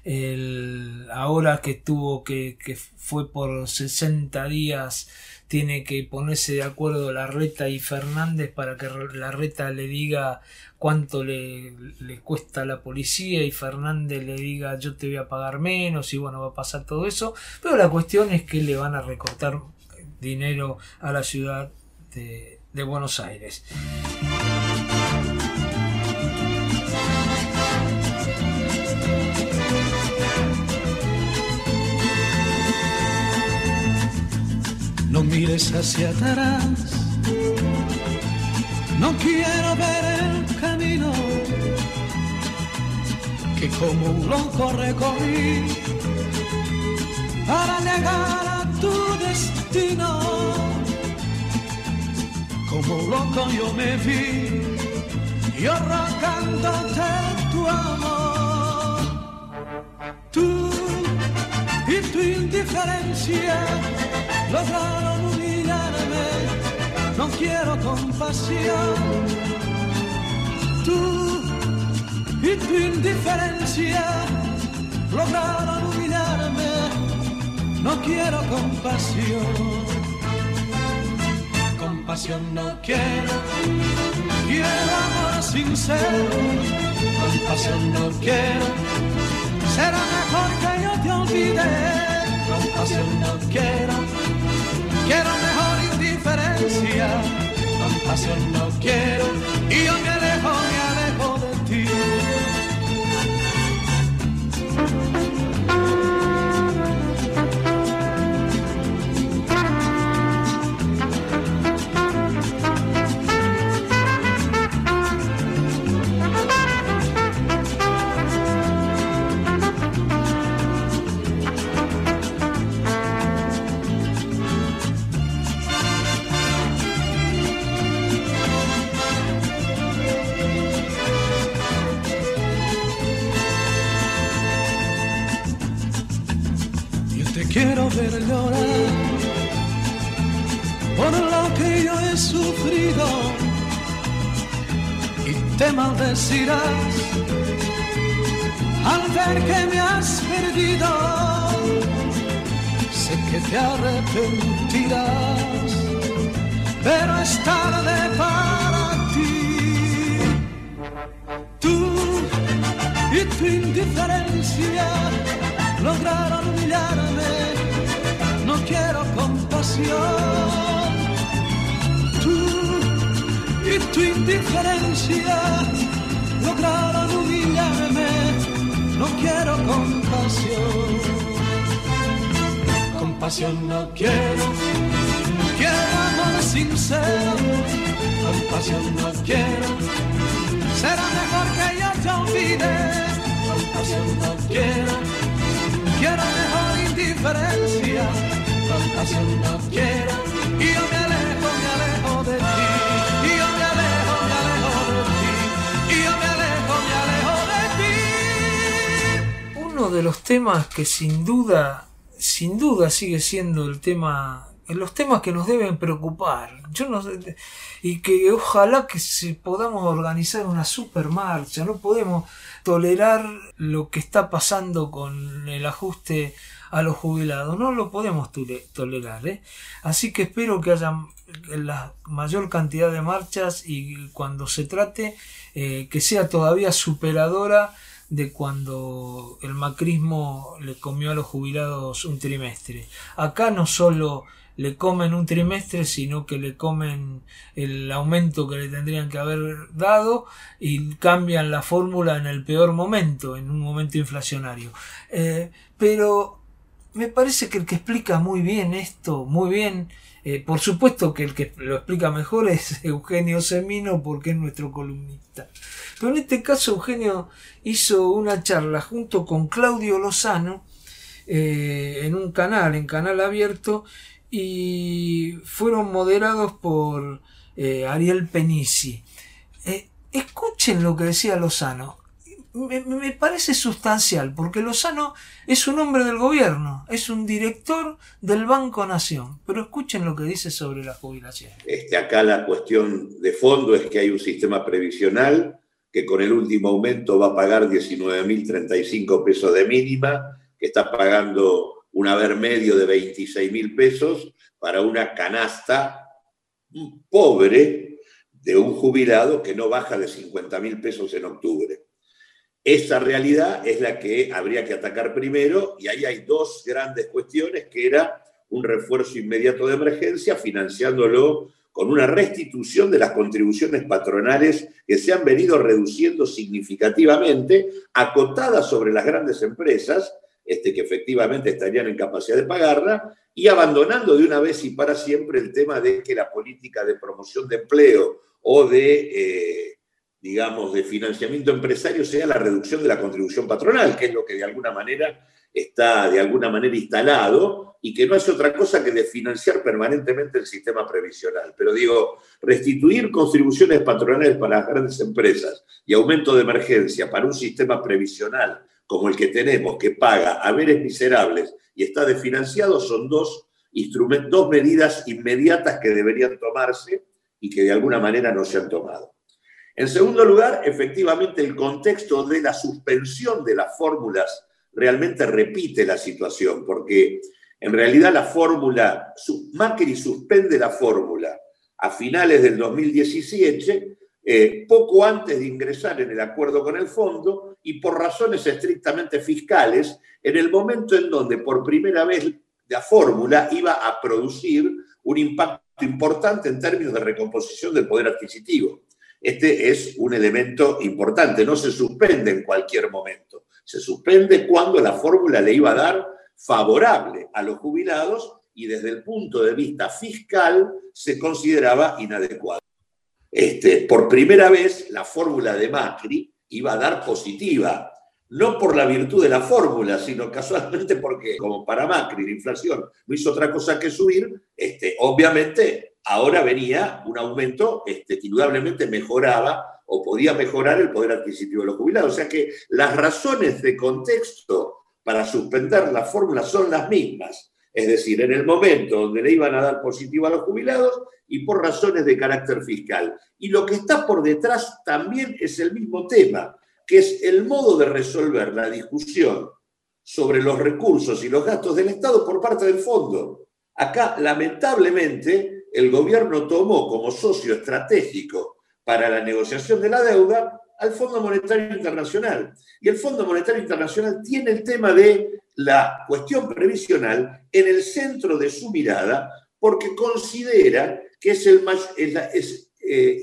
ahora que fue por 60 días, tiene que ponerse de acuerdo Larreta y Fernández para que Larreta le diga cuánto le cuesta a la policía y Fernández le diga yo te voy a pagar menos, y bueno, va a pasar todo eso, pero la cuestión es que le van a recortar dinero a la ciudad de Buenos Aires. No mires hacia atrás, no quiero ver el camino que como un loco recorrí para llegar a tu destino. Como un loco yo me vi, yo rogándote tu amor. Tú y tu indiferencia lograron humillarme, no quiero compasión. Tú y tu indiferencia lograron humillarme, no quiero compasión. Compasión no quiero amor sincero. Compasión no quiero, será mejor que yo te olvide. Compasión no quiero mejor indiferencia. Compasión no quiero, y yo me alejo de ti. Quiero ver llorar por lo que yo he sufrido, y te maldecirás al ver que me has perdido. Sé que te arrepentirás, pero es tarde para ti. Tú y tu indiferencia lograron humillarme, no quiero compasión. Tú tu indiferencia lograron humillarme. No quiero compasión, compasión no quiero, quiero amor sincero. Compasión no quiero, será mejor que yo te olvide. Compasión no quiero, quiero mejor indiferencia. Compasión no quiero, y yo me alejo de ti. Y yo me alejo de ti. Y yo me alejo de ti. Uno de los temas que sin duda sigue siendo el tema, los temas que nos deben preocupar. Yo no sé, y que ojalá que podamos organizar una supermarcha. No podemos tolerar lo que está pasando con el ajuste a los jubilados, no lo podemos tolerar, ¿eh? Así que espero que haya la mayor cantidad de marchas y cuando se trate que sea todavía superadora de cuando el macrismo le comió a los jubilados un trimestre. Acá no solo le comen un trimestre, sino que le comen el aumento que le tendrían que haber dado y cambian la fórmula en el peor momento, en un momento inflacionario. Pero me parece que el que explica muy bien esto, muy bien, por supuesto que el que lo explica mejor es Eugenio Semino, porque es nuestro columnista. Pero en este caso Eugenio hizo una charla junto con Claudio Lozano en un canal, en Canal Abierto, y fueron moderados por Ariel Penici. Escuchen lo que decía Lozano. Me parece sustancial, porque Lozano es un hombre del gobierno, es un director del Banco Nación, pero escuchen lo que dice sobre la jubilación. Acá la cuestión de fondo es que hay un sistema previsional que con el último aumento va a pagar 19.035 pesos de mínima, que está pagando un haber medio de 26.000 pesos para una canasta pobre de un jubilado que no baja de 50.000 pesos en octubre. Esa realidad es la que habría que atacar primero, y ahí hay dos grandes cuestiones, que era un refuerzo inmediato de emergencia, financiándolo con una restitución de las contribuciones patronales que se han venido reduciendo significativamente, acotadas sobre las grandes empresas, que efectivamente estarían en capacidad de pagarla, y abandonando de una vez y para siempre el tema de que la política de promoción de empleo o de financiamiento empresario sea la reducción de la contribución patronal, que es lo que de alguna manera está instalado y que no hace otra cosa que desfinanciar permanentemente el sistema previsional. Pero restituir contribuciones patronales para las grandes empresas y aumento de emergencia para un sistema previsional como el que tenemos, que paga haberes miserables y está desfinanciado, son dos medidas inmediatas que deberían tomarse y que de alguna manera no se han tomado. En segundo lugar, efectivamente, el contexto de la suspensión de las fórmulas realmente repite la situación, porque en realidad la fórmula, Macri suspende la fórmula a finales del 2017, poco antes de ingresar en el acuerdo con el fondo y por razones estrictamente fiscales, en el momento en donde por primera vez la fórmula iba a producir un impacto importante en términos de recomposición del poder adquisitivo. Este es un elemento importante, no se suspende en cualquier momento, se suspende cuando la fórmula le iba a dar favorable a los jubilados y desde el punto de vista fiscal se consideraba inadecuado. Por primera vez la fórmula de Macri iba a dar positiva, no por la virtud de la fórmula, sino casualmente porque, como para Macri la inflación no hizo otra cosa que subir, obviamente ahora venía un aumento que indudablemente mejoraba o podía mejorar el poder adquisitivo de los jubilados. O sea que las razones de contexto para suspender la fórmula son las mismas. Es decir, en el momento donde le iban a dar positivo a los jubilados y por razones de carácter fiscal. Y lo que está por detrás también es el mismo tema, que es el modo de resolver la discusión sobre los recursos y los gastos del Estado por parte del fondo. Acá, lamentablemente, el gobierno tomó como socio estratégico para la negociación de la deuda al Fondo Monetario Internacional. Y el Fondo Monetario Internacional tiene el tema de la cuestión previsional en el centro de su mirada porque considera que es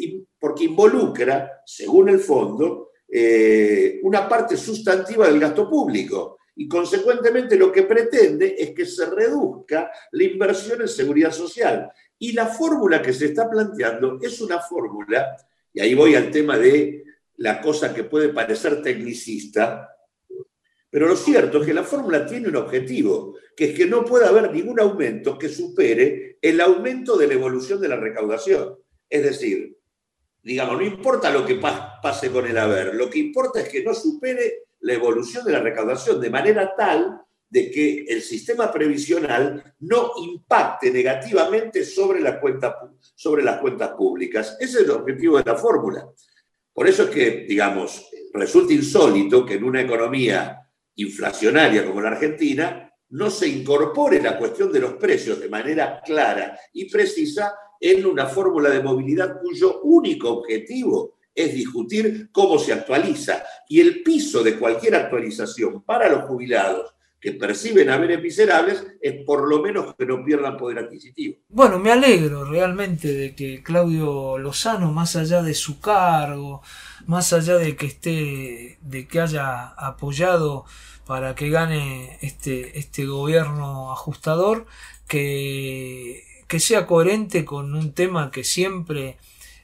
porque involucra, según el fondo, una parte sustantiva del gasto público y consecuentemente lo que pretende es que se reduzca la inversión en seguridad social. Y la fórmula que se está planteando es una fórmula, y ahí voy al tema de la cosa que puede parecer tecnicista, pero lo cierto es que la fórmula tiene un objetivo, que es que no pueda haber ningún aumento que supere el aumento de la evolución de la recaudación. Es decir, digamos, no importa lo que pase con el haber, lo que importa es que no supere la evolución de la recaudación, de manera tal de que el sistema previsional no impacte negativamente sobre las cuentas públicas. Ese es el objetivo de la fórmula. Por eso es que, digamos, resulta insólito que en una economía inflacionaria como la Argentina no se incorpore la cuestión de los precios de manera clara y precisa en una fórmula de movilidad cuyo único objetivo es discutir cómo se actualiza. Y el piso de cualquier actualización para los jubilados que perciben haberes miserables es por lo menos que no pierdan poder adquisitivo. Bueno, me alegro realmente de que Claudio Lozano, más allá de su cargo, más allá de que haya apoyado para que gane este gobierno ajustador, que sea coherente con un tema que siempre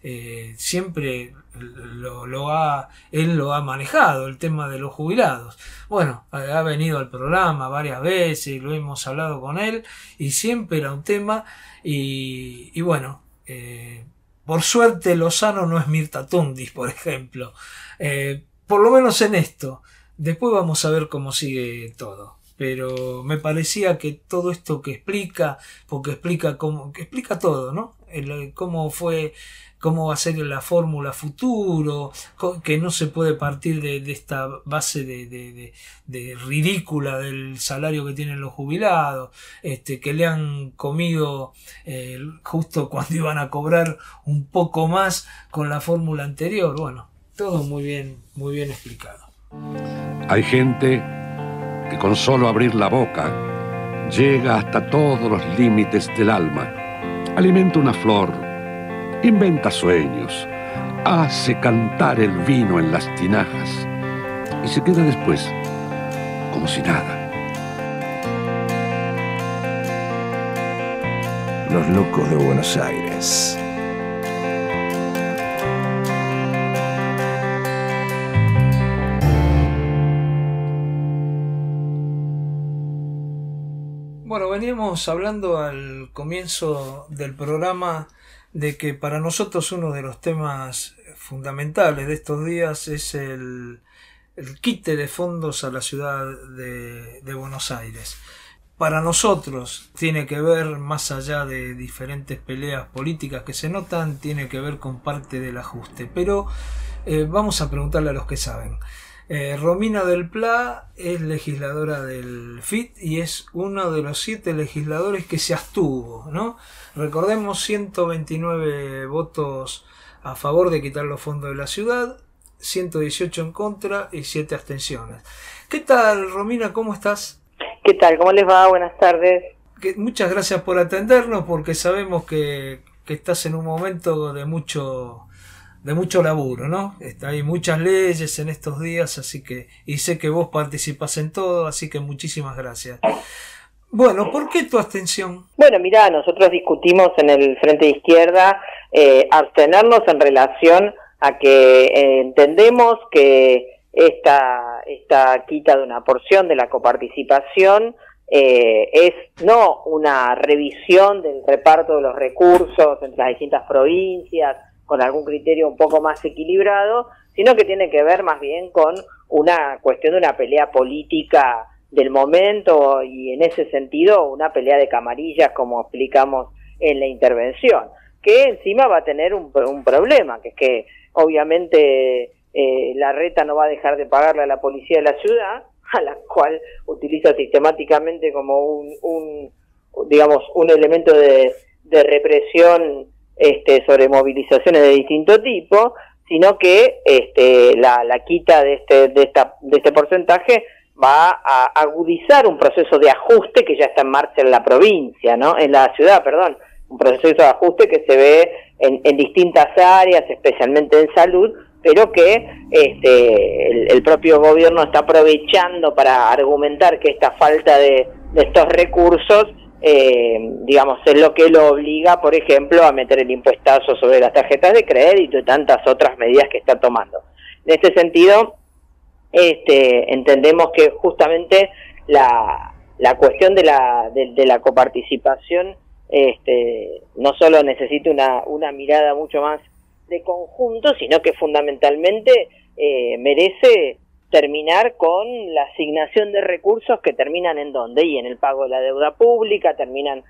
él lo ha manejado, el tema de los jubilados. Bueno, ha venido al programa varias veces, lo hemos hablado con él y siempre era un tema y bueno, por suerte Lozano no es Mirta Tundis, por ejemplo, por lo menos en esto. Después vamos a ver cómo sigue todo. Pero me parecía que todo esto que explica, porque explica todo, ¿no? Cómo va a ser la fórmula futuro, que no se puede partir de esta base de ridícula del salario que tienen los jubilados, que le han comido justo cuando iban a cobrar un poco más con la fórmula anterior. Bueno, todo muy bien explicado. Hay gente que con solo abrir la boca llega hasta todos los límites del alma, alimenta una flor, inventa sueños, hace cantar el vino en las tinajas y se queda después como si nada. Los locos de Buenos Aires. Bueno, veníamos hablando al comienzo del programa de que para nosotros uno de los temas fundamentales de estos días es el quite de fondos a la ciudad de Buenos Aires. Para nosotros tiene que ver, más allá de diferentes peleas políticas que se notan, tiene que ver con parte del ajuste. Pero vamos a preguntarle a los que saben. Romina del Pla es legisladora del FIT y es uno de los 7 legisladores que se abstuvo, ¿no? Recordemos, 129 votos a favor de quitar los fondos de la ciudad, 118 en contra y 7 abstenciones. ¿Qué tal, Romina? ¿Cómo estás? ¿Qué tal? ¿Cómo les va? Buenas tardes. Muchas gracias por atendernos, porque sabemos que estás en un momento de mucho laburo, ¿no? Hay muchas leyes en estos días, así que, y sé que vos participás en todo, así que muchísimas gracias. Bueno, ¿por qué tu abstención? Bueno, mirá, nosotros discutimos en el Frente de Izquierda abstenernos en relación a que entendemos que esta quita de una porción de la coparticipación es no una revisión del reparto de los recursos entre las distintas provincias, con algún criterio un poco más equilibrado, sino que tiene que ver más bien con una cuestión de una pelea política del momento y en ese sentido una pelea de camarillas, como explicamos en la intervención, que encima va a tener un problema, que es que obviamente Larreta no va a dejar de pagarle a la policía de la ciudad, a la cual utiliza sistemáticamente como un elemento de represión sobre movilizaciones de distinto tipo, sino que la quita de este porcentaje va a agudizar un proceso de ajuste que ya está en marcha en la provincia, ¿no? En la ciudad, perdón, un proceso de ajuste que se ve en distintas áreas, especialmente en salud, pero que el propio gobierno está aprovechando para argumentar que esta falta de estos recursos, digamos, es lo que lo obliga, por ejemplo, a meter el impuestazo sobre las tarjetas de crédito y tantas otras medidas que está tomando. En este sentido, entendemos que justamente la cuestión de la coparticipación no solo necesita una mirada mucho más de conjunto, sino que fundamentalmente merece terminar con la asignación de recursos que terminan en dónde, y en el pago de la deuda pública, terminan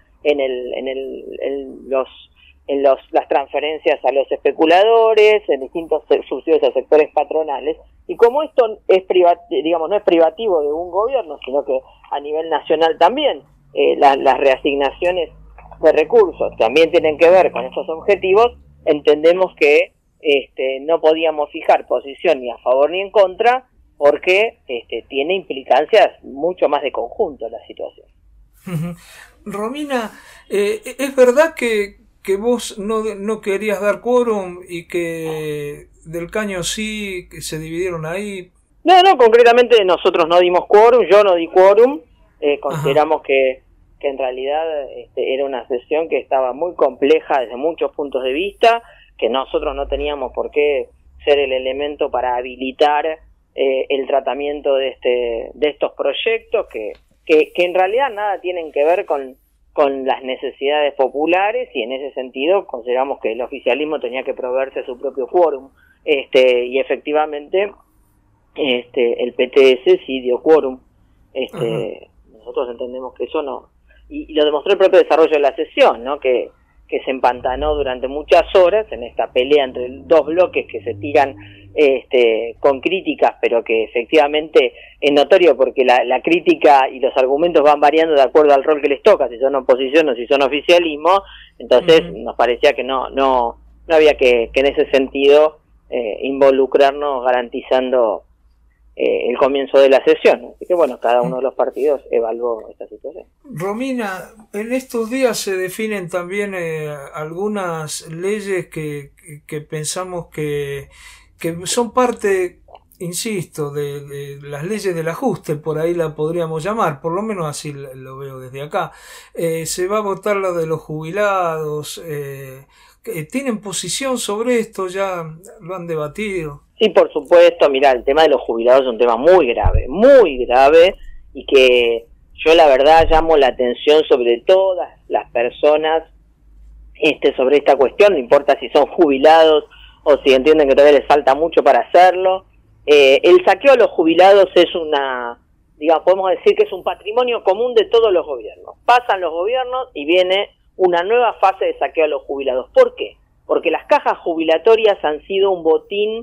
en las transferencias a los especuladores, en distintos subsidios a sectores patronales. Y como esto es no es privativo de un gobierno, sino que a nivel nacional también, las reasignaciones de recursos también tienen que ver con esos objetivos, entendemos que no podíamos fijar posición ni a favor ni en contra, porque tiene implicancias mucho más de conjunto la situación. Romina, ¿es verdad que vos no querías dar quórum y que Del Caño sí, que se dividieron ahí? No, concretamente nosotros no dimos quórum, yo no di quórum, consideramos que en realidad era una sesión que estaba muy compleja desde muchos puntos de vista, que nosotros no teníamos por qué ser el elemento para habilitar el tratamiento de estos proyectos que en realidad nada tienen que ver con las necesidades populares, y en ese sentido consideramos que el oficialismo tenía que proveerse su propio quórum, y efectivamente el PTS sí dio quórum. Nosotros entendemos que eso no, y lo demostró el propio desarrollo de la sesión, ¿no? Que se empantanó durante muchas horas en esta pelea entre dos bloques que se tiran con críticas, pero que efectivamente es notorio porque la crítica y los argumentos van variando de acuerdo al rol que les toca, si son oposición o si son oficialismo. Entonces nos parecía que no había que en ese sentido involucrarnos garantizando el comienzo de la sesión. Así que bueno, cada uno de los partidos evaluó esta situación. Romina, en estos días se definen también algunas leyes que pensamos que son parte, insisto, de las leyes del ajuste, por ahí la podríamos llamar, por lo menos así lo veo desde acá. Se va a votar la de los jubilados. ¿Tienen posición sobre esto? ¿Ya lo han debatido? Sí, por supuesto. Mirá, el tema de los jubilados es un tema muy grave, y que yo la verdad llamo la atención sobre todas las personas sobre esta cuestión, no importa si son jubilados o si entienden que todavía les falta mucho para hacerlo. El saqueo a los jubilados es podemos decir que es un patrimonio común de todos los gobiernos. Pasan los gobiernos y viene una nueva fase de saqueo a los jubilados. ¿Por qué? Porque las cajas jubilatorias han sido un botín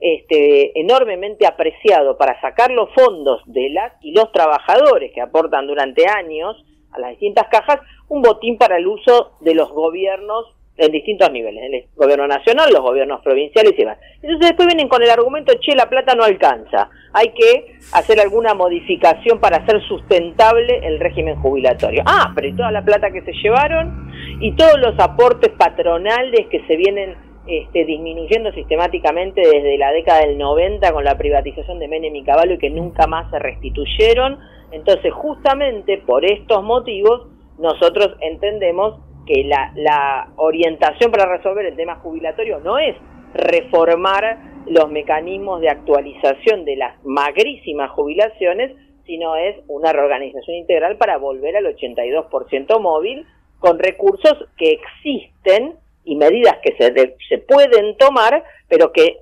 enormemente apreciado para sacar los fondos de las y los trabajadores que aportan durante años a las distintas cajas, un botín para el uso de los gobiernos en distintos niveles, el gobierno nacional, los gobiernos provinciales y demás. Entonces después vienen con el argumento, la plata no alcanza, hay que hacer alguna modificación para hacer sustentable el régimen jubilatorio. Pero y toda la plata que se llevaron y todos los aportes patronales que se vienen disminuyendo sistemáticamente desde la década del 90 con la privatización de Menem y Cavallo y que nunca más se restituyeron. Entonces justamente por estos motivos nosotros entendemos que la orientación para resolver el tema jubilatorio no es reformar los mecanismos de actualización de las magrísimas jubilaciones, sino es una reorganización integral para volver al 82% móvil con recursos que existen y medidas que se pueden tomar, pero que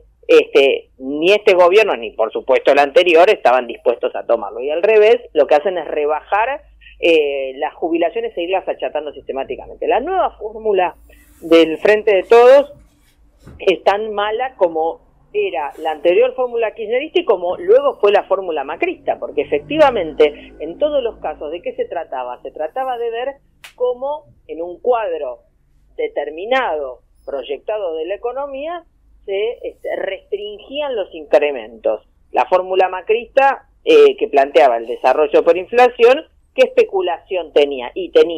ni este gobierno ni por supuesto el anterior estaban dispuestos a tomarlo. Y al revés, lo que hacen es rebajar las jubilaciones e irlas achatando sistemáticamente. La nueva fórmula del Frente de Todos es tan mala como era la anterior fórmula kirchnerista y como luego fue la fórmula macrista, porque efectivamente en todos los casos ¿de qué se trataba? Se trataba de ver cómo en un cuadro determinado, proyectado de la economía, se restringían los incrementos. La fórmula macrista que planteaba el desarrollo por inflación, ¿qué especulación tenía? Y tenía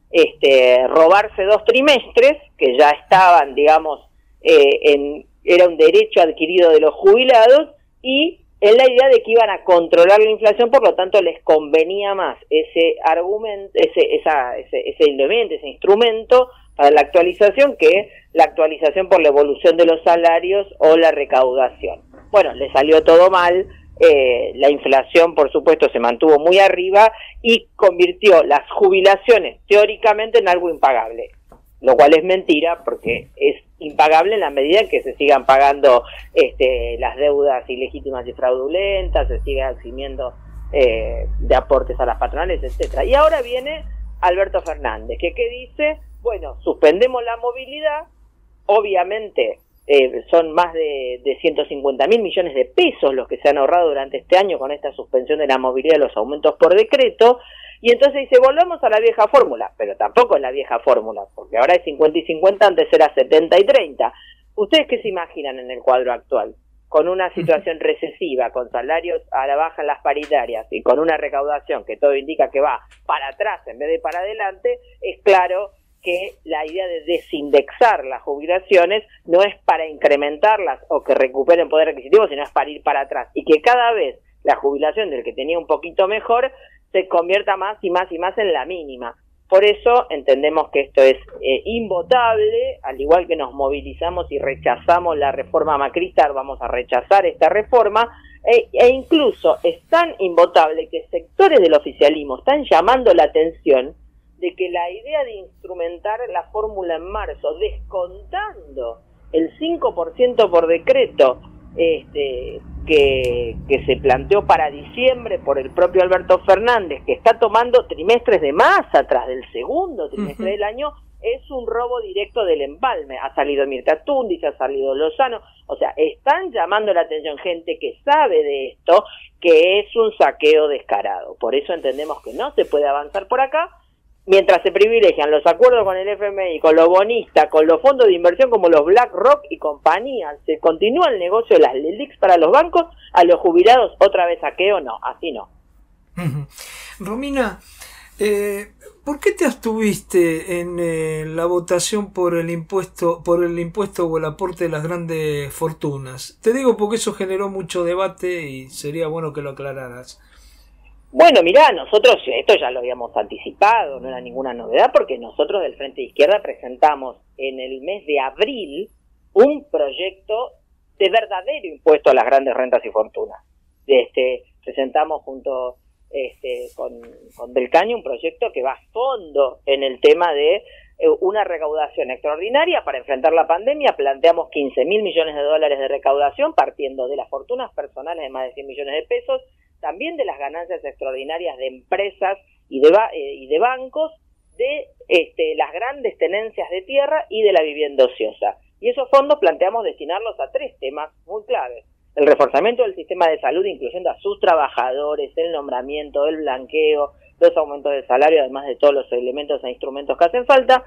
robarse 2 trimestres, que ya estaban, digamos, era un derecho adquirido de los jubilados, y en la idea de que iban a controlar la inflación, por lo tanto les convenía más ese argumento, ese elemento, ese instrumento para la actualización, que la actualización por la evolución de los salarios o la recaudación. Bueno, le salió todo mal, la inflación por supuesto se mantuvo muy arriba y convirtió las jubilaciones teóricamente en algo impagable, lo cual es mentira, porque es impagable en la medida en que se sigan pagando las deudas ilegítimas y fraudulentas, se siga eximiendo de aportes a las patronales, etcétera. Y ahora viene Alberto Fernández, que dice, bueno, suspendemos la movilidad, obviamente son más de 150.000 millones de pesos los que se han ahorrado durante este año con esta suspensión de la movilidad y los aumentos por decreto, y entonces dice, volvamos a la vieja fórmula, pero tampoco es la vieja fórmula, porque ahora es 50 y 50, antes era 70 y 30. ¿Ustedes qué se imaginan en el cuadro actual? Con una situación recesiva, con salarios a la baja en las paritarias y con una recaudación que todo indica que va para atrás en vez de para adelante, es claro que la idea de desindexar las jubilaciones no es para incrementarlas o que recuperen poder adquisitivo, sino es para ir para atrás, y que cada vez la jubilación del que tenía un poquito mejor se convierta más y más y más en la mínima. Por eso entendemos que esto es invotable, al igual que nos movilizamos y rechazamos la reforma macrista, vamos a rechazar esta reforma, e incluso es tan invotable que sectores del oficialismo están llamando la atención de que la idea de instrumentar la fórmula en marzo, descontando el 5% por decreto que se planteó para diciembre por el propio Alberto Fernández, que está tomando trimestres de más atrás del segundo trimestre del año, es un robo directo del empalme. Ha salido Mirta Tundic, ha salido Lozano, o sea, están llamando la atención gente que sabe de esto, que es un saqueo descarado. Por eso entendemos que no se puede avanzar por acá, mientras se privilegian los acuerdos con el FMI, con los bonistas, con los fondos de inversión como los BlackRock y compañía, se continúa el negocio de las LELIQs para los bancos, a los jubilados otra vez saqueo, no, así no. Romina, ¿por qué te abstuviste en la votación por el impuesto o el aporte de las grandes fortunas? Te digo porque eso generó mucho debate y sería bueno que lo aclararas. Bueno, mirá, nosotros esto ya lo habíamos anticipado, no era ninguna novedad, porque nosotros del Frente de Izquierda presentamos en el mes de abril un proyecto de verdadero impuesto a las grandes rentas y fortunas. Presentamos junto con Del Caño un proyecto que va a fondo en el tema de una recaudación extraordinaria para enfrentar la pandemia. Planteamos 15.000 millones de dólares de recaudación partiendo de las fortunas personales de más de 100 millones de pesos, también de las ganancias extraordinarias de empresas y de bancos, de las grandes tenencias de tierra y de la vivienda ociosa. Y esos fondos planteamos destinarlos a 3 temas muy claves: el reforzamiento del sistema de salud, incluyendo a sus trabajadores, el nombramiento, el blanqueo, los aumentos de salario, además de todos los elementos e instrumentos que hacen falta,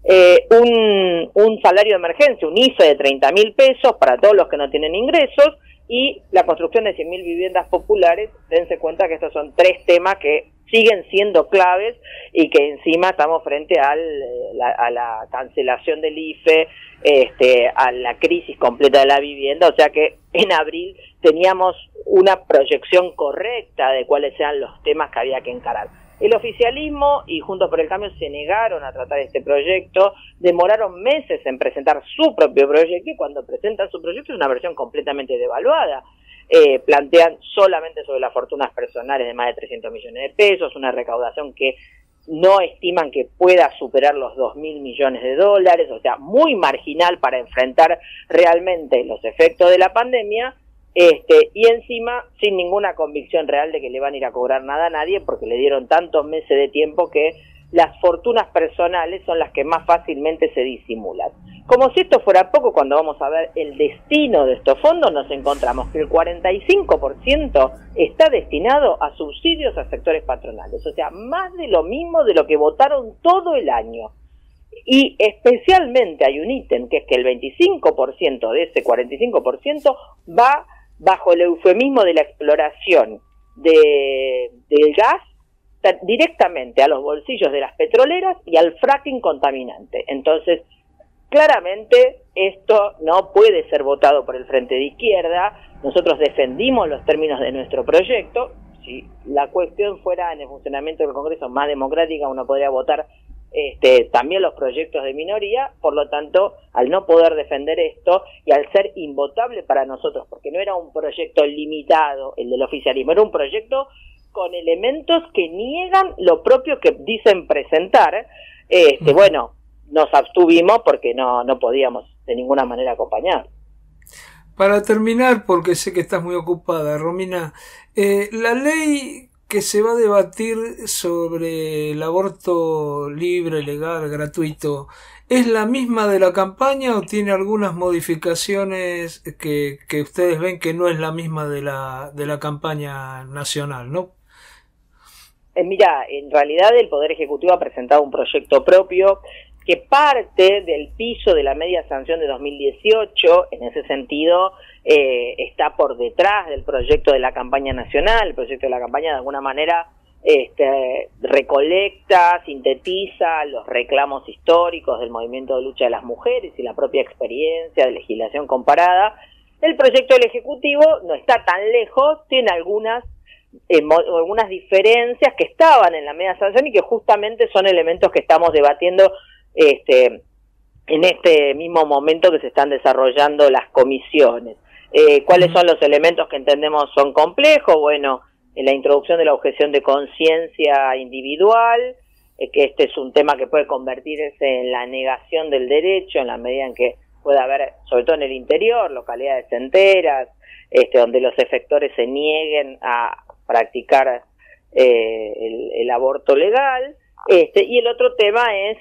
un salario de emergencia, un IFE de 30.000 pesos para todos los que no tienen ingresos, y la construcción de 100.000 viviendas populares. Dense cuenta que estos son 3 temas que siguen siendo claves y que encima estamos frente a la cancelación del IFE, a la crisis completa de la vivienda, o sea que en abril teníamos una proyección correcta de cuáles eran los temas que había que encarar. El oficialismo y Juntos por el Cambio se negaron a tratar este proyecto, demoraron meses en presentar su propio proyecto, y cuando presentan su proyecto es una versión completamente devaluada. Plantean solamente sobre las fortunas personales de más de 300 millones de pesos, una recaudación que no estiman que pueda superar los 2.000 millones de dólares, o sea, muy marginal para enfrentar realmente los efectos de la pandemia, y encima sin ninguna convicción real de que le van a ir a cobrar nada a nadie, porque le dieron tantos meses de tiempo que las fortunas personales son las que más fácilmente se disimulan. Como si esto fuera poco, cuando vamos a ver el destino de estos fondos, nos encontramos que el 45% está destinado a subsidios a sectores patronales, o sea, más de lo mismo de lo que votaron todo el año. Y especialmente hay un ítem, que es que el 25% de ese 45% va bajo el eufemismo de la exploración del gas directamente a los bolsillos de las petroleras y al fracking contaminante. Entonces, claramente esto no puede ser votado por el Frente de Izquierda. Nosotros defendimos los términos de nuestro proyecto. Si la cuestión fuera en el funcionamiento del Congreso más democrática, uno podría votar también los proyectos de minoría. Por lo tanto, al no poder defender esto y al ser invotable para nosotros, porque no era un proyecto limitado el del oficialismo, era un proyecto con elementos que niegan lo propio que dicen presentar, bueno, nos abstuvimos porque no podíamos de ninguna manera acompañar. Para terminar, porque sé que estás muy ocupada, Romina, la ley que se va a debatir sobre el aborto libre, legal, gratuito, ¿es la misma de la campaña o tiene algunas modificaciones que ustedes ven que no es la misma de la campaña nacional, no? Mira, en realidad el Poder Ejecutivo ha presentado un proyecto propio que parte del piso de la media sanción de 2018, en ese sentido está por detrás del proyecto de la campaña nacional. El proyecto de la campaña de alguna manera recolecta, sintetiza los reclamos históricos del movimiento de lucha de las mujeres y la propia experiencia de legislación comparada. El proyecto del Ejecutivo no está tan lejos, tiene algunas diferencias que estaban en la media sanción y que justamente son elementos que estamos debatiendo en este mismo momento que se están desarrollando las comisiones. ¿Cuáles son los elementos que entendemos son complejos? Bueno, la introducción de la objeción de conciencia individual, que este es un tema que puede convertirse en la negación del derecho en la medida en que pueda haber, sobre todo en el interior, localidades enteras, donde los efectores se nieguen a practicar el aborto legal. Y el otro tema es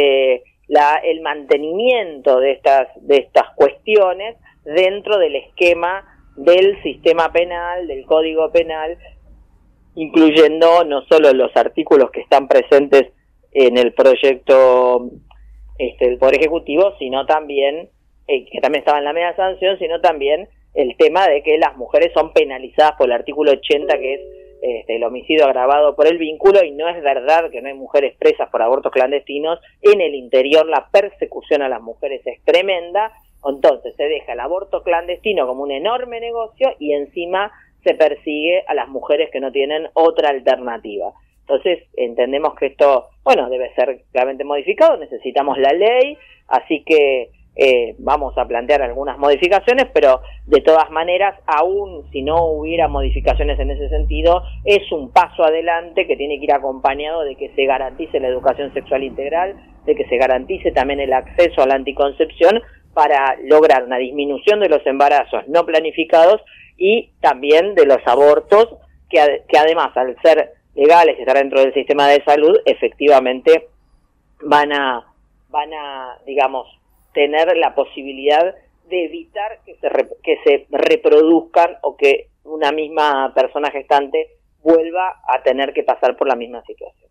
el mantenimiento de estas cuestiones dentro del esquema del sistema penal, del Código Penal, incluyendo no solo los artículos que están presentes en el proyecto del Poder Ejecutivo, sino también, que también estaba en la media sanción, sino también el tema de que las mujeres son penalizadas por el artículo 80, que es el homicidio agravado por el vínculo, y no es verdad que no hay mujeres presas por abortos clandestinos. En el interior la persecución a las mujeres es tremenda. Entonces se deja el aborto clandestino como un enorme negocio y encima se persigue a las mujeres que no tienen otra alternativa. Entonces entendemos que esto, bueno, debe ser claramente modificado, necesitamos la ley, así que vamos a plantear algunas modificaciones, pero de todas maneras, aún si no hubiera modificaciones en ese sentido, es un paso adelante que tiene que ir acompañado de que se garantice la educación sexual integral, de que se garantice también el acceso a la anticoncepción para lograr una disminución de los embarazos no planificados y también de los abortos que además, al ser legales y estar dentro del sistema de salud, efectivamente van a digamos, tener la posibilidad de evitar que se reproduzcan o que una misma persona gestante vuelva a tener que pasar por la misma situación.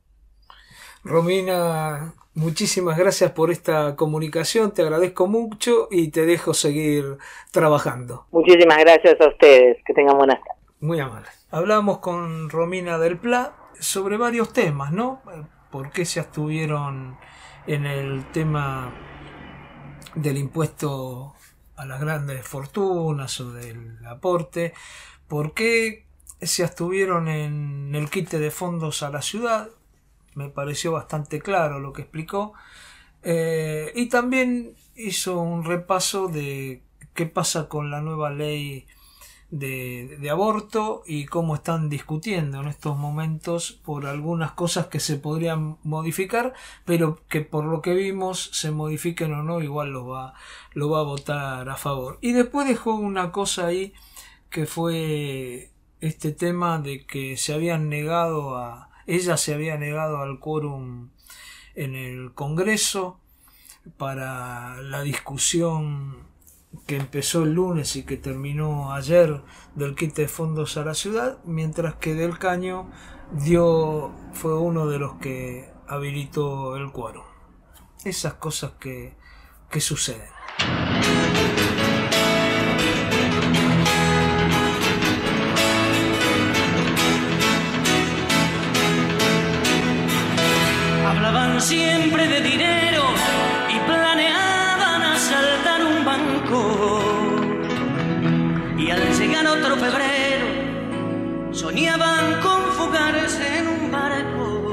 Romina, muchísimas gracias por esta comunicación, te agradezco mucho y te dejo seguir trabajando. Muchísimas gracias a ustedes, que tengan buenas tardes. Muy amable. Hablamos con Romina del Pla sobre varios temas, ¿no? ¿Por qué se abstuvieron en el tema del impuesto a las grandes fortunas o del aporte? ¿Por qué se abstuvieron en el quite de fondos a la ciudad? Me pareció bastante claro lo que explicó. Y también hizo un repaso de qué pasa con la nueva ley de aborto y cómo están discutiendo en estos momentos por algunas cosas que se podrían modificar, pero que por lo que vimos, se modifiquen o no, igual lo va a votar a favor. Y después dejó una cosa ahí que fue este tema de que ella se había negado al quórum en el Congreso para la discusión que empezó el lunes y que terminó ayer del quite de fondos a la ciudad, mientras que Del Caño fue uno de los que habilitó el quórum. Esas cosas que suceden. soñaban con fugarse en un barco.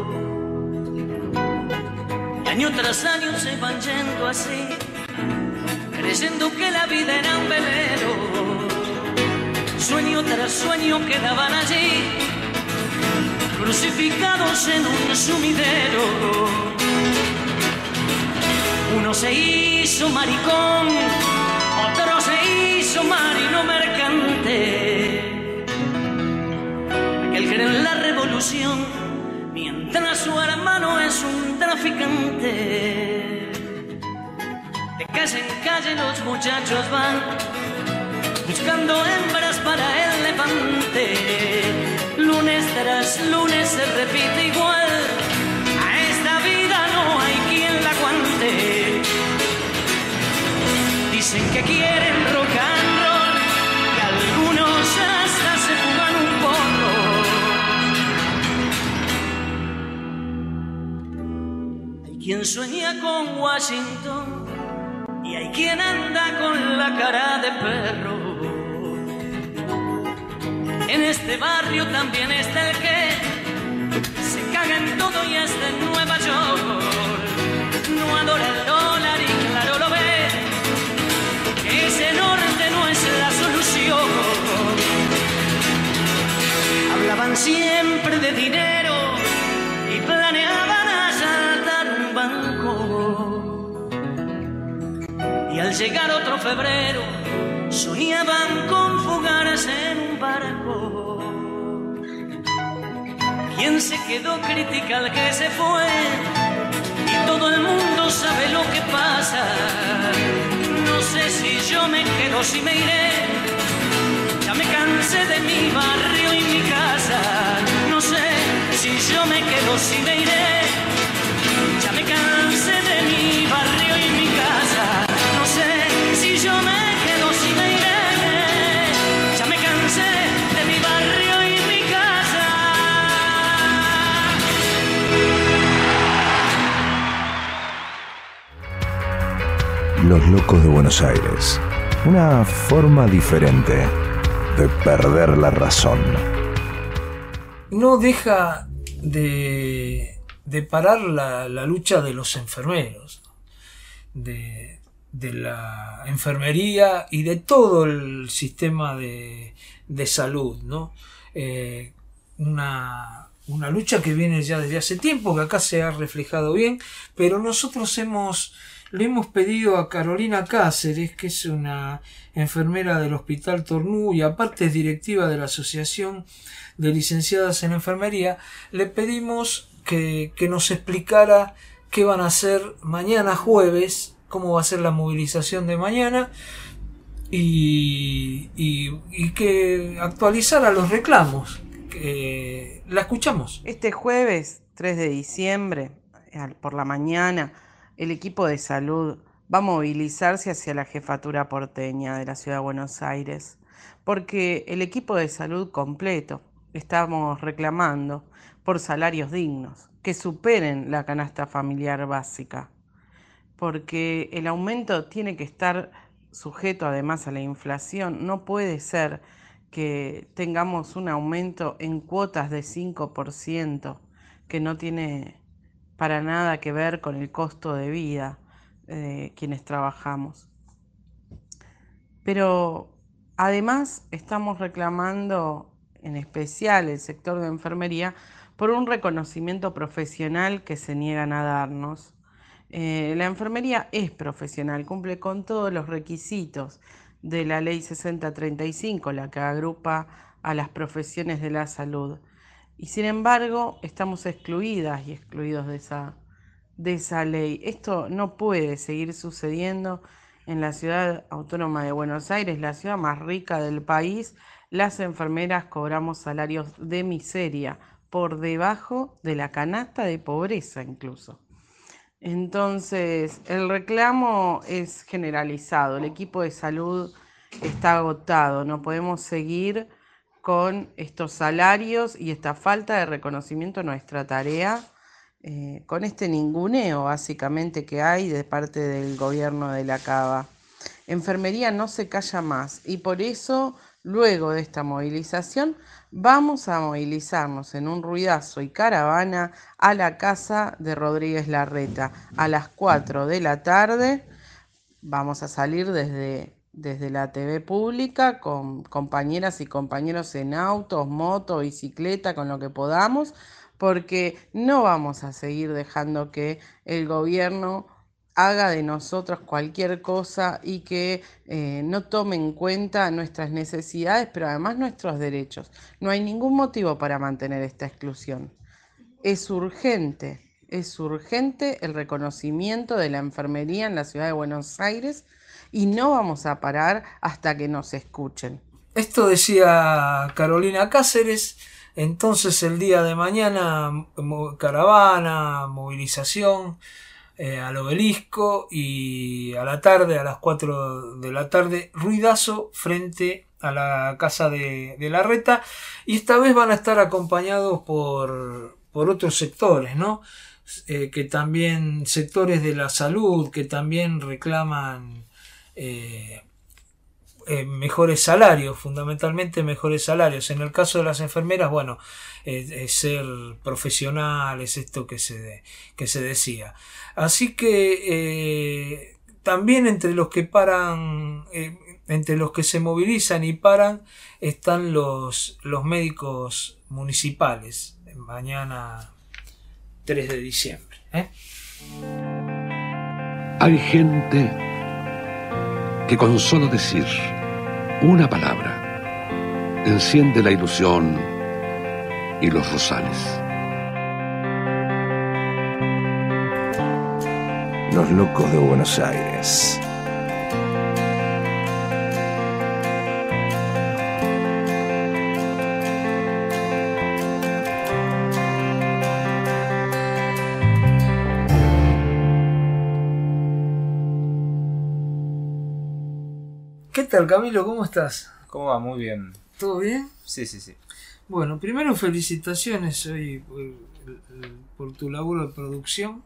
Y año tras año se van yendo así, creyendo que la vida era un velero. Sueño tras sueño quedaban allí, crucificados en un sumidero. Uno se hizo maricón, otro se hizo marino mercante. Aquel cree en la revolución, mientras su hermano es un traficante. De calle en calle los muchachos van, buscando hembras para el levante. Lunes tras lunes se repite igual, a esta vida no hay quien la aguante. Dicen que quieren rock and roll, y algunos hasta se fuman un porro. Hay quien sueña con Washington y hay quien anda con la cara de perro. En este barrio también está el que se caga en todo y hasta en Nueva York. No adora el dólar y claro lo ve, que ese norte no es la solución. Hablaban siempre de dinero y planeaban asaltar un banco. Y al llegar otro febrero soñaban con fugarse en un barco. Quien se quedó critica al que se fue, y todo el mundo sabe lo que pasa. No sé si yo me quedo, si me iré. Ya me cansé de mi barrio y mi casa. No sé si yo me quedo, si me iré. Ya me cansé de mi barrio y mi casa. No sé si yo me quedo, si me iré. Ya me cansé de mi barrio y mi casa. Los Locos de Buenos Aires. Una forma diferente de perder la razón. No deja de parar la lucha de los enfermeros, de la enfermería y de todo el sistema de salud, ¿no? Una lucha que viene ya desde hace tiempo, que acá se ha reflejado bien, pero nosotros le hemos pedido a Carolina Cáceres, que es una enfermera del Hospital Tornú y aparte es directiva de la Asociación de Licenciadas en Enfermería, le pedimos que nos explicara qué van a hacer mañana jueves, cómo va a ser la movilización de mañana y que actualizara los reclamos. La escuchamos. Este jueves 3 de diciembre, por la mañana, el equipo de salud va a movilizarse hacia la jefatura porteña de la Ciudad de Buenos Aires, porque el equipo de salud completo estamos reclamando por salarios dignos, que superen la canasta familiar básica, porque el aumento tiene que estar sujeto además a la inflación. No puede ser que tengamos un aumento en cuotas de 5%, que no tiene para nada que ver con el costo de vida de quienes trabajamos. Pero además estamos reclamando, en especial el sector de enfermería, por un reconocimiento profesional que se niegan a darnos. La enfermería es profesional, cumple con todos los requisitos de la Ley 6035, la que agrupa a las profesiones de la salud. Y sin embargo, estamos excluidas y excluidos de esa ley. Esto no puede seguir sucediendo en la Ciudad Autónoma de Buenos Aires, la ciudad más rica del país. Las enfermeras cobramos salarios de miseria, por debajo de la canasta de pobreza incluso. Entonces, el reclamo es generalizado. El equipo de salud está agotado. No podemos seguir con estos salarios y esta falta de reconocimiento a nuestra tarea, con este ninguneo básicamente que hay de parte del gobierno de la Cava. Enfermería no se calla más y por eso Luego de esta movilización, vamos a movilizarnos en un ruidazo y caravana a la casa de Rodríguez Larreta. A las 4 de la tarde vamos a salir desde la TV pública con compañeras y compañeros en autos, moto, bicicleta, con lo que podamos, porque no vamos a seguir dejando que el gobierno haga de nosotros cualquier cosa y que no tome en cuenta nuestras necesidades, pero además nuestros derechos. No hay ningún motivo para mantener esta exclusión. Es urgente el reconocimiento de la enfermería en la ciudad de Buenos Aires y no vamos a parar hasta que nos escuchen. Esto decía Carolina Cáceres. Entonces el día de mañana caravana, movilización al obelisco, y a la tarde, a las 4 de la tarde, ruidazo frente a la casa de Larreta, y esta vez van a estar acompañados por otros sectores, ¿no? Que también, sectores de la salud, que también reclaman mejores salarios, fundamentalmente mejores salarios. En el caso de las enfermeras, bueno, ser profesionales, esto que se decía. Así que también entre los que paran, entre los que se movilizan y paran, están los médicos municipales, mañana 3 de diciembre. Hay gente que con solo decir una palabra enciende la ilusión y los rosales. Los locos de Buenos Aires. ¿Qué tal, Camilo? ¿Cómo estás? ¿Cómo va? Muy bien. ¿Todo bien? Sí. Bueno, primero felicitaciones hoy por tu laburo de producción.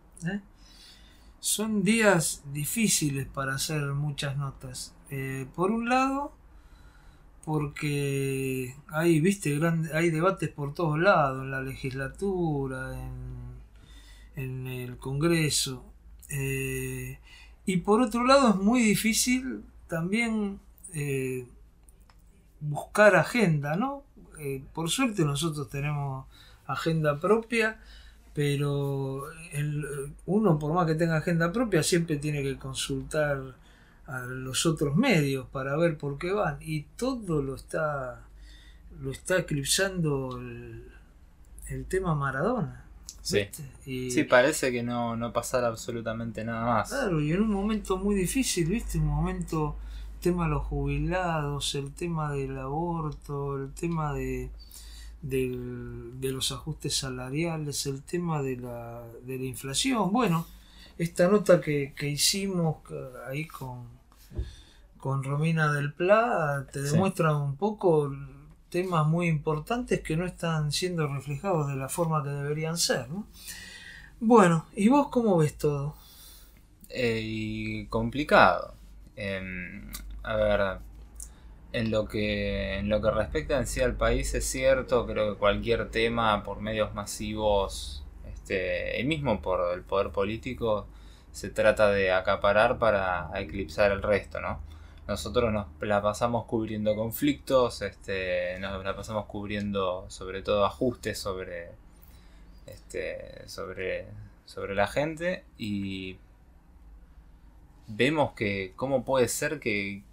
Son días difíciles para hacer muchas notas. Por un lado, porque hay debates por todos lados, en la legislatura, en el Congreso. Y por otro lado es muy difícil también buscar agenda, ¿no? Por suerte nosotros tenemos agenda propia, pero uno, por más que tenga agenda propia, siempre tiene que consultar a los otros medios para ver por qué van, y todo lo está eclipsando el tema Maradona. Sí. Sí, parece que no pasara absolutamente nada más. Claro, y en un momento muy difícil, ¿viste? Un momento, el tema de los jubilados, el tema del aborto, el tema de los ajustes salariales, el tema de la inflación. Bueno, esta nota que hicimos ahí con Romina del Pla te demuestra un poco temas muy importantes que no están siendo reflejados de la forma que deberían ser, ¿no? Bueno, ¿y vos cómo ves todo? Y complicado. A ver, en lo que respecta en sí al país, es cierto, creo que cualquier tema por medios masivos, y mismo por el poder político, se trata de acaparar para eclipsar el resto, ¿no? Nosotros nos la pasamos cubriendo conflictos, nos la pasamos cubriendo sobre todo ajustes sobre la gente, y vemos que cómo puede ser que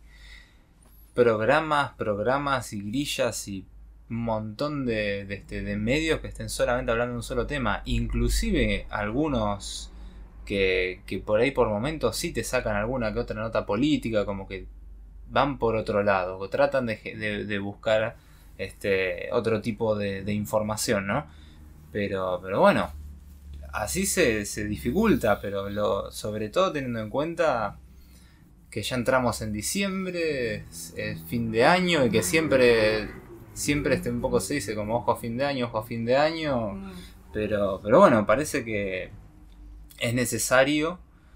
programas y grillas y un montón de medios que estén solamente hablando de un solo tema, inclusive algunos que por ahí por momentos sí te sacan alguna que otra nota política, como que van por otro lado, o tratan de buscar otro tipo de información, ¿no? Pero bueno, así se dificulta, pero sobre todo teniendo en cuenta que ya entramos en diciembre, es fin de año, y que siempre un poco se dice como ojo a fin de año, pero bueno, parece que es necesario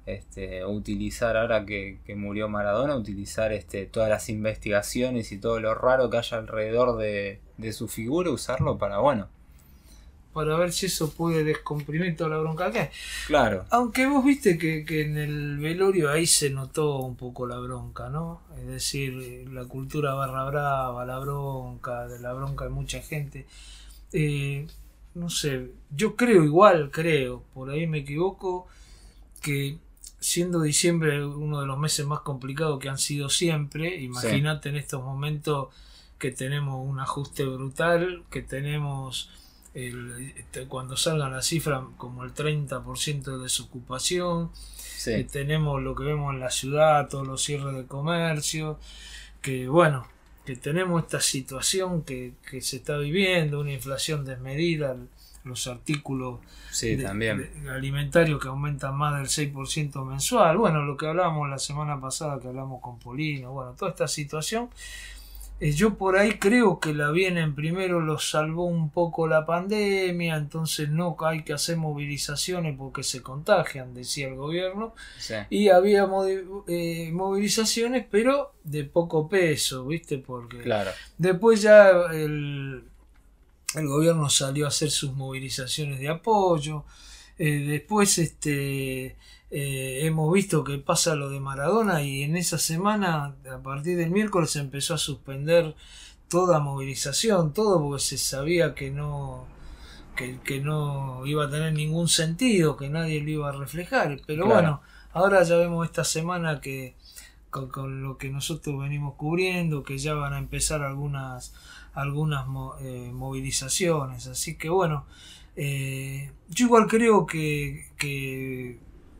utilizar, ahora que murió Maradona, utilizar todas las investigaciones y todo lo raro que haya alrededor de su figura, usarlo para ver si eso puede descomprimir toda la bronca que hay. Claro. Aunque vos viste que en el velorio ahí se notó un poco la bronca, ¿no? Es decir, la cultura barra brava, la bronca de mucha gente. No sé, yo creo, por ahí me equivoco, que siendo diciembre uno de los meses más complicados que han sido siempre, imagínate en estos momentos que tenemos un ajuste brutal, que tenemos cuando salgan las cifras como el 30% de desocupación, que tenemos lo que vemos en la ciudad, todos los cierres de comercio, que bueno, que tenemos esta situación que se está viviendo, una inflación desmedida, los artículos alimentarios que aumentan más del 6% mensual, bueno, lo que hablábamos la semana pasada, que hablamos con Polino, bueno, toda esta situación, yo por ahí creo que la vienen primero, los salvó un poco la pandemia, entonces no hay que hacer movilizaciones porque se contagian, decía el gobierno, y había movilizaciones, pero de poco peso, ¿viste? Porque después ya el gobierno salió a hacer sus movilizaciones de apoyo, después hemos visto que pasa lo de Maradona y en esa semana, a partir del miércoles, se empezó a suspender toda movilización, todo porque se sabía que no iba a tener ningún sentido, que nadie lo iba a reflejar, pero bueno, ahora ya vemos esta semana que con lo que nosotros venimos cubriendo, que ya van a empezar algunas movilizaciones, así que bueno, yo igual creo que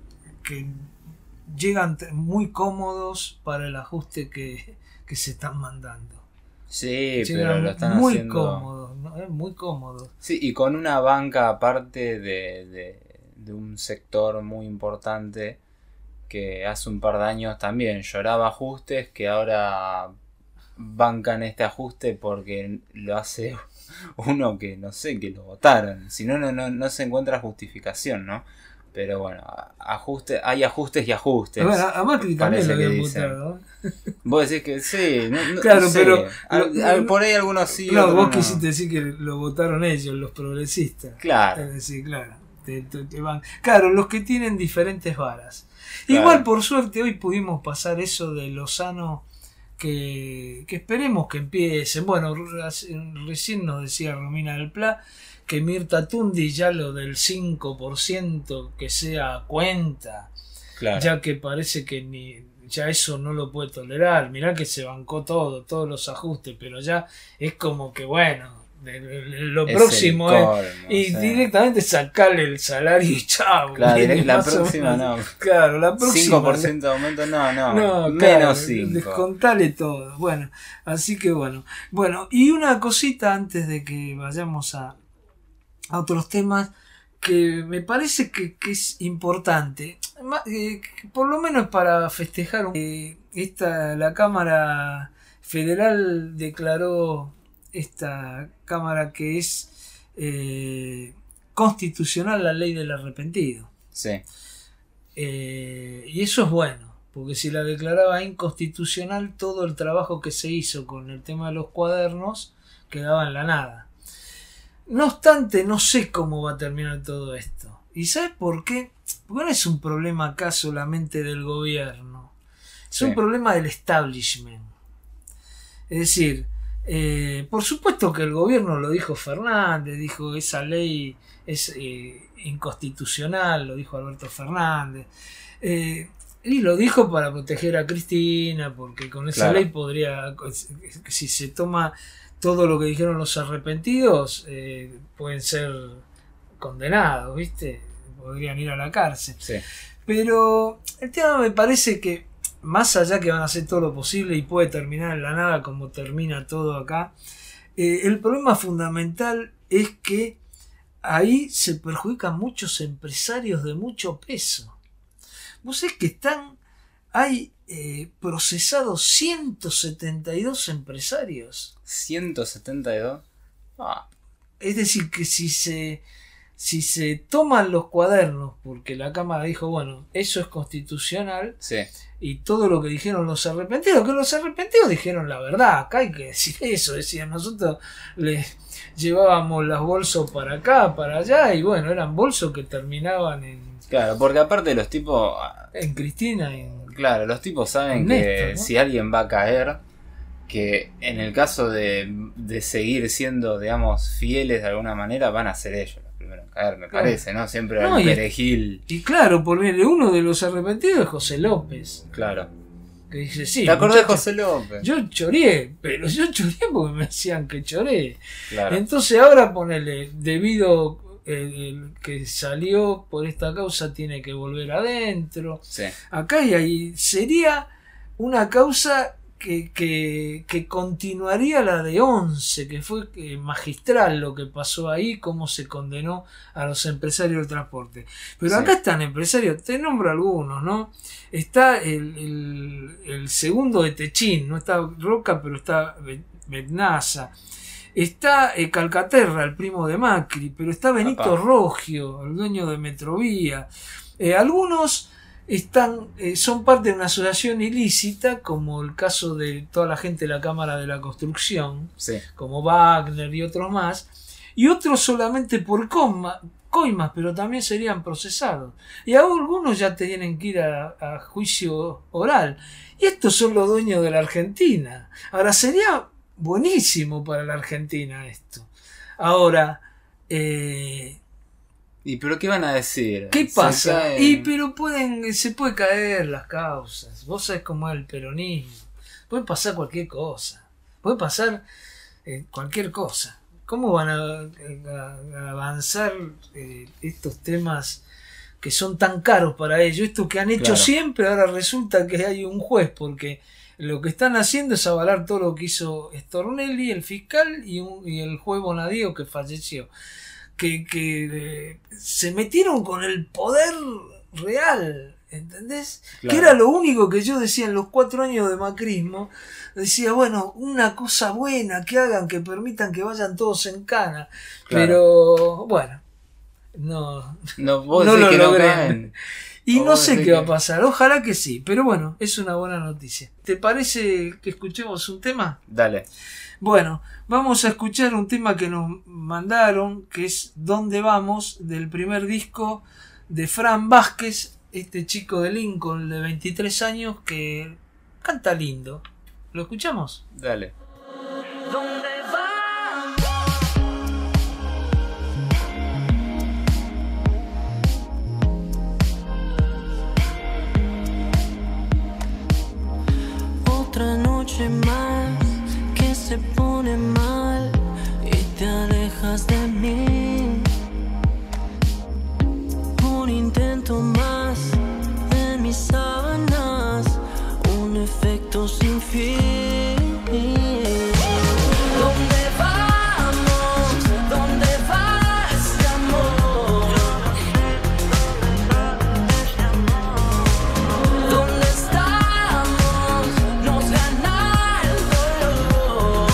llegan muy cómodos para el ajuste que se están mandando. Sí, pero lo están muy haciendo cómodos, ¿no? Muy cómodos. Sí, y con una banca aparte de un sector muy importante que hace un par de años también lloraba ajustes, que ahora bancan este ajuste porque lo hace uno que no sé, que lo votaron, si no se encuentra justificación, ¿no? Pero bueno, hay ajustes y ajustes. Bueno, a Macri también lo habían votado. Vos decís que sí, claro, no sé. Pero por ahí algunos sí. No, vos quisiste decir que lo votaron ellos, los progresistas. Claro. Es decir, claro, te van. Claro, los que tienen diferentes varas. Claro. Igual, por suerte, hoy pudimos pasar eso de Lozano, que esperemos que empiecen. Bueno, recién nos decía Romina del Pla que Mirta Tundi ya lo del 5% que sea cuenta, ya que parece que ya eso no lo puede tolerar. Mirá que se bancó todos los ajustes, pero ya es como que bueno, lo próximo es directamente sacarle el salario y chao. Claro, la próxima no. Claro, la próxima 5% de aumento, no menos claro, 5. Descontale todo. Bueno, así que bueno, y una cosita antes de que vayamos a otros temas que me parece que es importante, por lo menos para festejar. La Cámara Federal declaró esta Cámara que es constitucional la ley del arrepentido. Sí. Y eso es bueno, porque si la declaraba inconstitucional, todo el trabajo que se hizo con el tema de los cuadernos quedaba en la nada. No obstante, no sé cómo va a terminar todo esto. ¿Y sabes por qué? Porque no es un problema acá solamente del gobierno. Es un problema del establishment. Es decir, por supuesto que el gobierno lo dijo Fernández, dijo esa ley es inconstitucional, lo dijo Alberto Fernández. Y lo dijo para proteger a Cristina, porque con esa ley podría, si se toma todo lo que dijeron los arrepentidos, pueden ser condenados, ¿viste? Podrían ir a la cárcel. Sí. Pero el tema me parece que, más allá que van a hacer todo lo posible y puede terminar en la nada como termina todo acá, el problema fundamental es que ahí se perjudican muchos empresarios de mucho peso. Vos sabés que hay procesados 172 empresarios. 172. Es decir, que si si se toman los cuadernos, porque la Cámara dijo, bueno, eso es constitucional, Sí. y todo lo que dijeron los arrepentidos, que los arrepentidos dijeron la verdad, acá hay que decir eso, decían, nosotros les llevábamos los bolsos para acá, para allá, y bueno, eran bolsos que terminaban en... Claro, porque aparte los tipos... En Cristina y en... Claro, los tipos saben Néstor, que ¿no? si alguien va a caer, que en el caso de seguir siendo, digamos, fieles de alguna manera, van a ser ellos los primeros en caer, me Claro. parece, ¿no? Siempre No, el y- perejil. Y claro, por bien, uno de los arrepentidos es José López, Claro. que dice, sí, ¿Te acordás de muchacho, José López? yo choreé, pero yo choreé porque me decían que choré. Claro. Entonces ahora ponele, debido el que salió por esta causa tiene que volver adentro. Sí. Acá y ahí sería una causa que continuaría la de 11, que fue magistral lo que pasó ahí, cómo se condenó a los empresarios del transporte. Pero Sí. acá están empresarios, te nombro algunos, ¿no? Está el segundo de Techín, no está Roca, pero está Betnaza. Está Calcaterra, el primo de Macri, pero está Benito Papá. Roggio, el dueño de Metrovía. Algunos son parte de una asociación ilícita, como el caso de toda la gente de la Cámara de la Construcción, Sí. como Wagner y otros más, y otros solamente por coimas, pero también serían procesados. Y algunos ya tienen que ir a juicio oral. Y estos son los dueños de la Argentina. Ahora, sería buenísimo para la Argentina esto. Ahora, ¿Y pero qué van a decir? ¿qué Se pasa? caen- Pero se puede caer las causas. Vos sabés cómo es el peronismo. Puede pasar cualquier cosa. Puede pasar cualquier cosa. ¿Cómo van a avanzar estos temas que son tan caros para ellos? Esto que han hecho Claro. siempre, ahora resulta que hay un juez, porque lo que están haciendo es avalar todo lo que hizo Stornelli, el fiscal, y el juez Bonadío, que falleció. Que se metieron con el poder real, ¿entendés? Claro. Que era lo único que yo decía en los 4 años de macrismo. Decía, bueno, una cosa buena que hagan, que permitan que vayan todos en cana. Claro. Pero, bueno, no, No, vos no decís lo que no logré. caen. Y O no vos sé decís qué va a que- pasar, ojalá que sí, pero bueno, es una buena noticia. ¿Te parece que escuchemos un tema? Dale. Bueno, vamos a escuchar un tema que nos mandaron, que es ¿Dónde vamos?, del primer disco de Fran Vázquez, este chico de Lincoln de 23 años que canta lindo. ¿Lo escuchamos? Dale. ¿Dónde Otra noche más que se pone mal y te alejas de mí. Un intento más en mis sábanas, un efecto sin fin. ¿Dónde vamos? ¿Dónde va este amor? ¿Dónde estamos? Nos gana el dolor.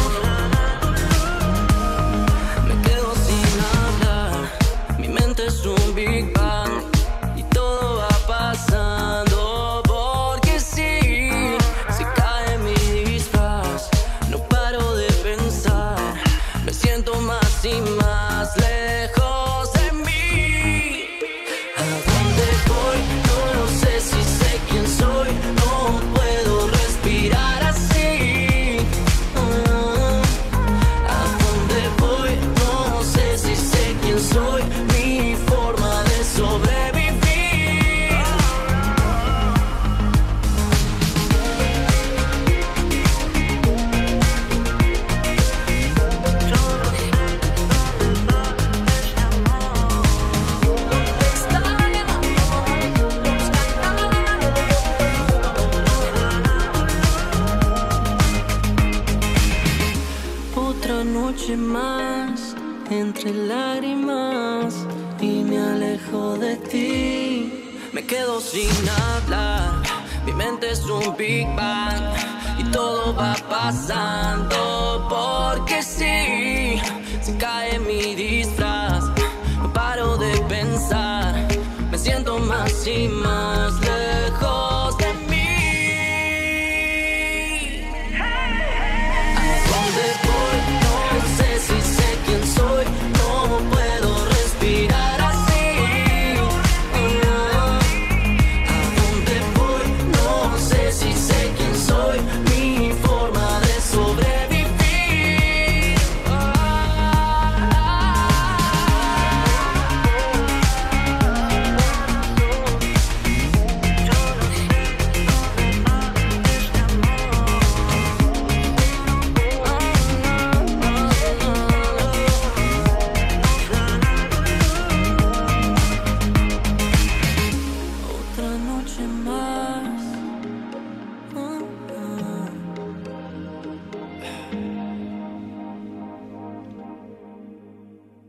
Me quedo sin hablar, mi mente es un Big Bang y todo va pasando porque sí. Se cae mi disfraz, no paro de pensar, me siento más y más lejos de mí. ¿A dónde voy? No lo sé, si sé quién soy, no puedo respirar así. ¿A dónde voy? No sé si sé quién soy, mi forma de sobrevivir. Otra noche más entre lágrimas y me alejo de ti. Me quedo sin hablar, mi mente es un Big Bang y todo va pasando porque sí. Se cae mi disfraz, no paro de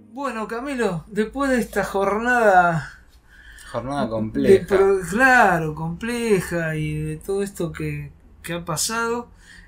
Bueno, Camilo, después de esta jornada compleja. Claro, compleja y de todo esto que ha pasado,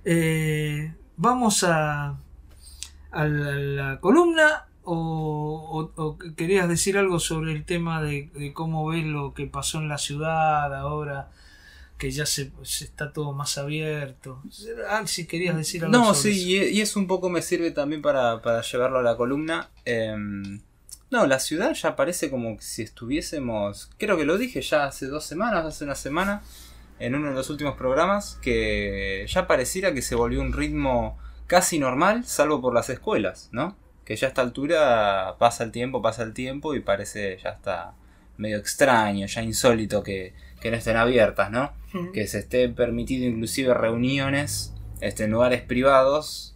vamos a la columna o querías decir algo sobre el tema de cómo ves lo que pasó en la ciudad ahora que ya se está todo más abierto. Si querías decir algo sobre eso. Y es un poco me sirve también para llevarlo a la columna. No, la ciudad ya parece como si estuviésemos, creo que lo dije ya hace una semana, en uno de los últimos programas, que ya pareciera que se volvió un ritmo casi normal, salvo por las escuelas, ¿no? Que ya a esta altura pasa el tiempo y parece ya está medio extraño, ya insólito que no estén abiertas, ¿no? Que se esté permitido inclusive reuniones en lugares privados,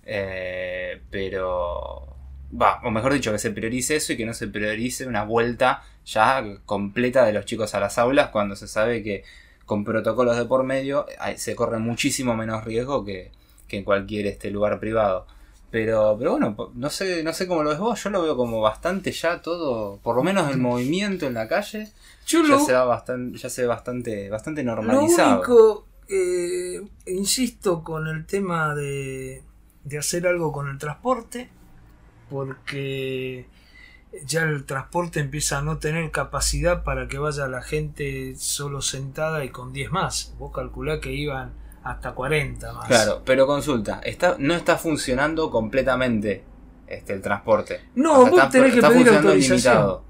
pero... o mejor dicho, que se priorice eso y que no se priorice una vuelta ya completa de los chicos a las aulas cuando se sabe que con protocolos de por medio se corre muchísimo menos riesgo que en cualquier lugar privado. Pero bueno, no sé cómo lo ves vos. Yo lo veo como bastante ya todo, por lo menos el movimiento en la calle ya se ve bastante normalizado. Lo único, insisto con el tema de hacer algo con el transporte, porque ya el transporte empieza a no tener capacidad para que vaya la gente solo sentada y con 10 más. Vos calculá que iban hasta 40 más. Claro, pero consulta, no está funcionando completamente el transporte. No, vos tenés que pedir autorización.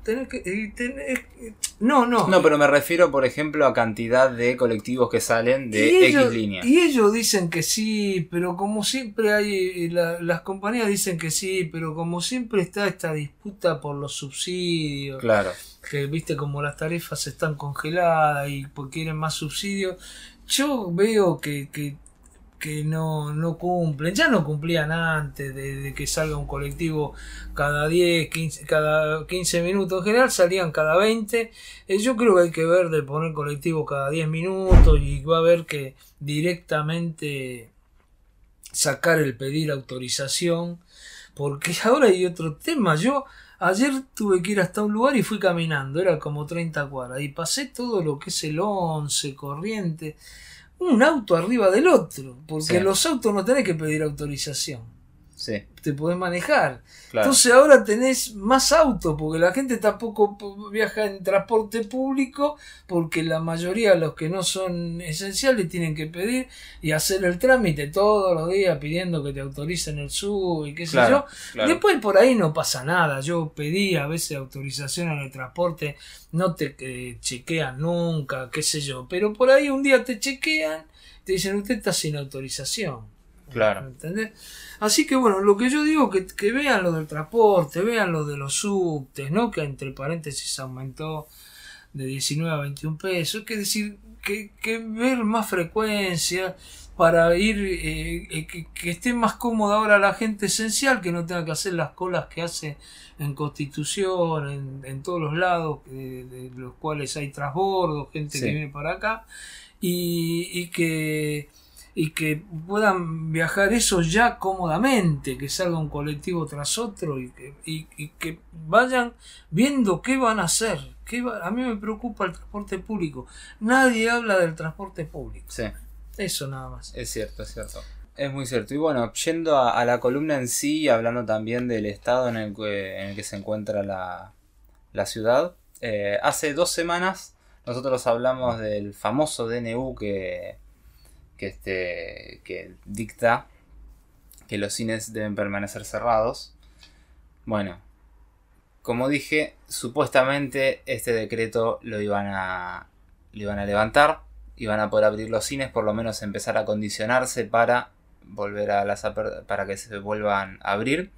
No, pero me refiero, por ejemplo, a cantidad de colectivos que salen de X línea. Y ellos dicen que sí, pero como siempre hay, las compañías dicen que sí, pero como siempre está esta disputa por los subsidios. Claro. Que viste como las tarifas están congeladas y quieren más subsidios. Yo veo que no cumplen, ya no cumplían antes de que salga un colectivo cada 10, 15, cada 15 minutos, en general salían cada 20, yo creo que hay que ver de poner colectivo cada 10 minutos y va a haber que directamente sacar el pedir autorización, porque ahora hay otro tema. Yo ayer tuve que ir hasta un lugar y fui caminando, era como 30 cuadras, y pasé todo lo que es el 11, Corriente, un auto arriba del otro, porque los autos no tenés que pedir autorización. Sí. Te podés manejar. Claro. Entonces ahora tenés más autos, porque la gente tampoco viaja en transporte público, porque la mayoría de los que no son esenciales tienen que pedir y hacer el trámite todos los días pidiendo que te autoricen el SUV y qué sé yo. Claro. Después por ahí no pasa nada. Yo pedí a veces autorización en el transporte, no te chequean nunca, qué sé yo, pero por ahí un día te chequean, te dicen usted está sin autorización. Claro. ¿Entendés? Así que bueno, lo que yo digo que vean lo del transporte, vean lo de los subtes, ¿no? Que entre paréntesis aumentó de 19 a 21 pesos. Es que decir, que ver más frecuencia para ir, que esté más cómoda ahora la gente esencial, que no tenga que hacer las colas que hace en Constitución, en todos los lados, de los cuales hay transbordo, gente que viene para acá, y que puedan viajar eso ya cómodamente, que salga un colectivo tras otro y que vayan viendo qué van a hacer. A mí me preocupa el transporte público. Nadie habla del transporte público. Sí. Eso nada más. Es cierto. Es muy cierto. Y bueno, yendo a la columna en sí, hablando también del estado en el que se encuentra la ciudad. Hace 2 semanas nosotros hablamos del famoso DNU que dicta que los cines deben permanecer cerrados. Bueno, como dije, supuestamente este decreto lo iban a levantar, iban a poder abrir los cines, por lo menos empezar a condicionarse para volver para que se vuelvan a abrir.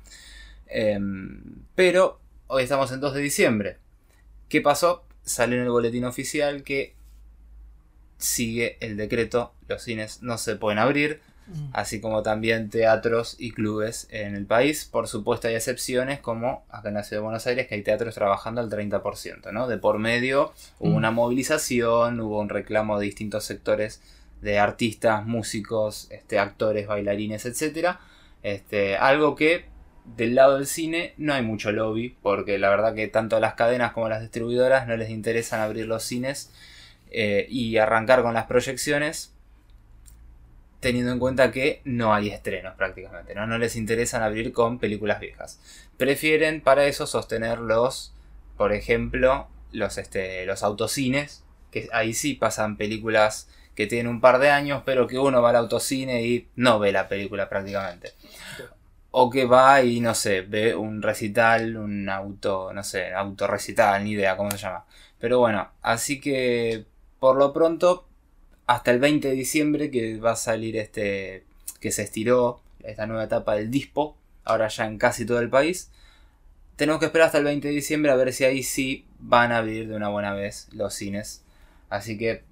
Pero hoy estamos en 2 de diciembre. ¿Qué pasó? Salió en el boletín oficial que sigue el decreto, los cines no se pueden abrir, así como también teatros y clubes en el país. Por supuesto hay excepciones, como acá en la ciudad de Buenos Aires, que hay teatros trabajando al 30%, ¿no? De por medio hubo una movilización, hubo un reclamo de distintos sectores de artistas, músicos, actores, bailarines, etcétera. Algo que del lado del cine no hay mucho lobby, porque la verdad que tanto las cadenas como las distribuidoras no les interesan abrir los cines y arrancar con las proyecciones, teniendo en cuenta que no hay estrenos prácticamente, ¿no? No les interesan abrir con películas viejas. Prefieren para eso sostener por ejemplo, los autocines, que ahí sí pasan películas que tienen un par de años, pero que uno va al autocine y no ve la película prácticamente. O que va y, no sé, ve un recital, autorrecital, ni idea cómo se llama. Pero bueno, así que por lo pronto, hasta el 20 de diciembre que va a salir que se estiró esta nueva etapa del Dispo, ahora ya en casi todo el país. Tenemos que esperar hasta el 20 de diciembre a ver si ahí sí van a abrir de una buena vez los cines. Así que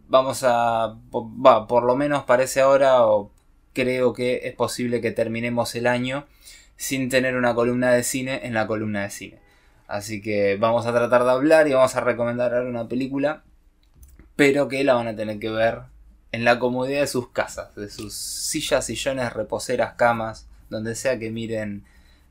por lo menos parece ahora, o creo que es posible que terminemos el año sin tener una columna de cine en la columna de cine. Así que vamos a tratar de hablar y vamos a recomendar una película, pero que la van a tener que ver en la comodidad de sus casas, de sus sillas, sillones, reposeras, camas, donde sea que miren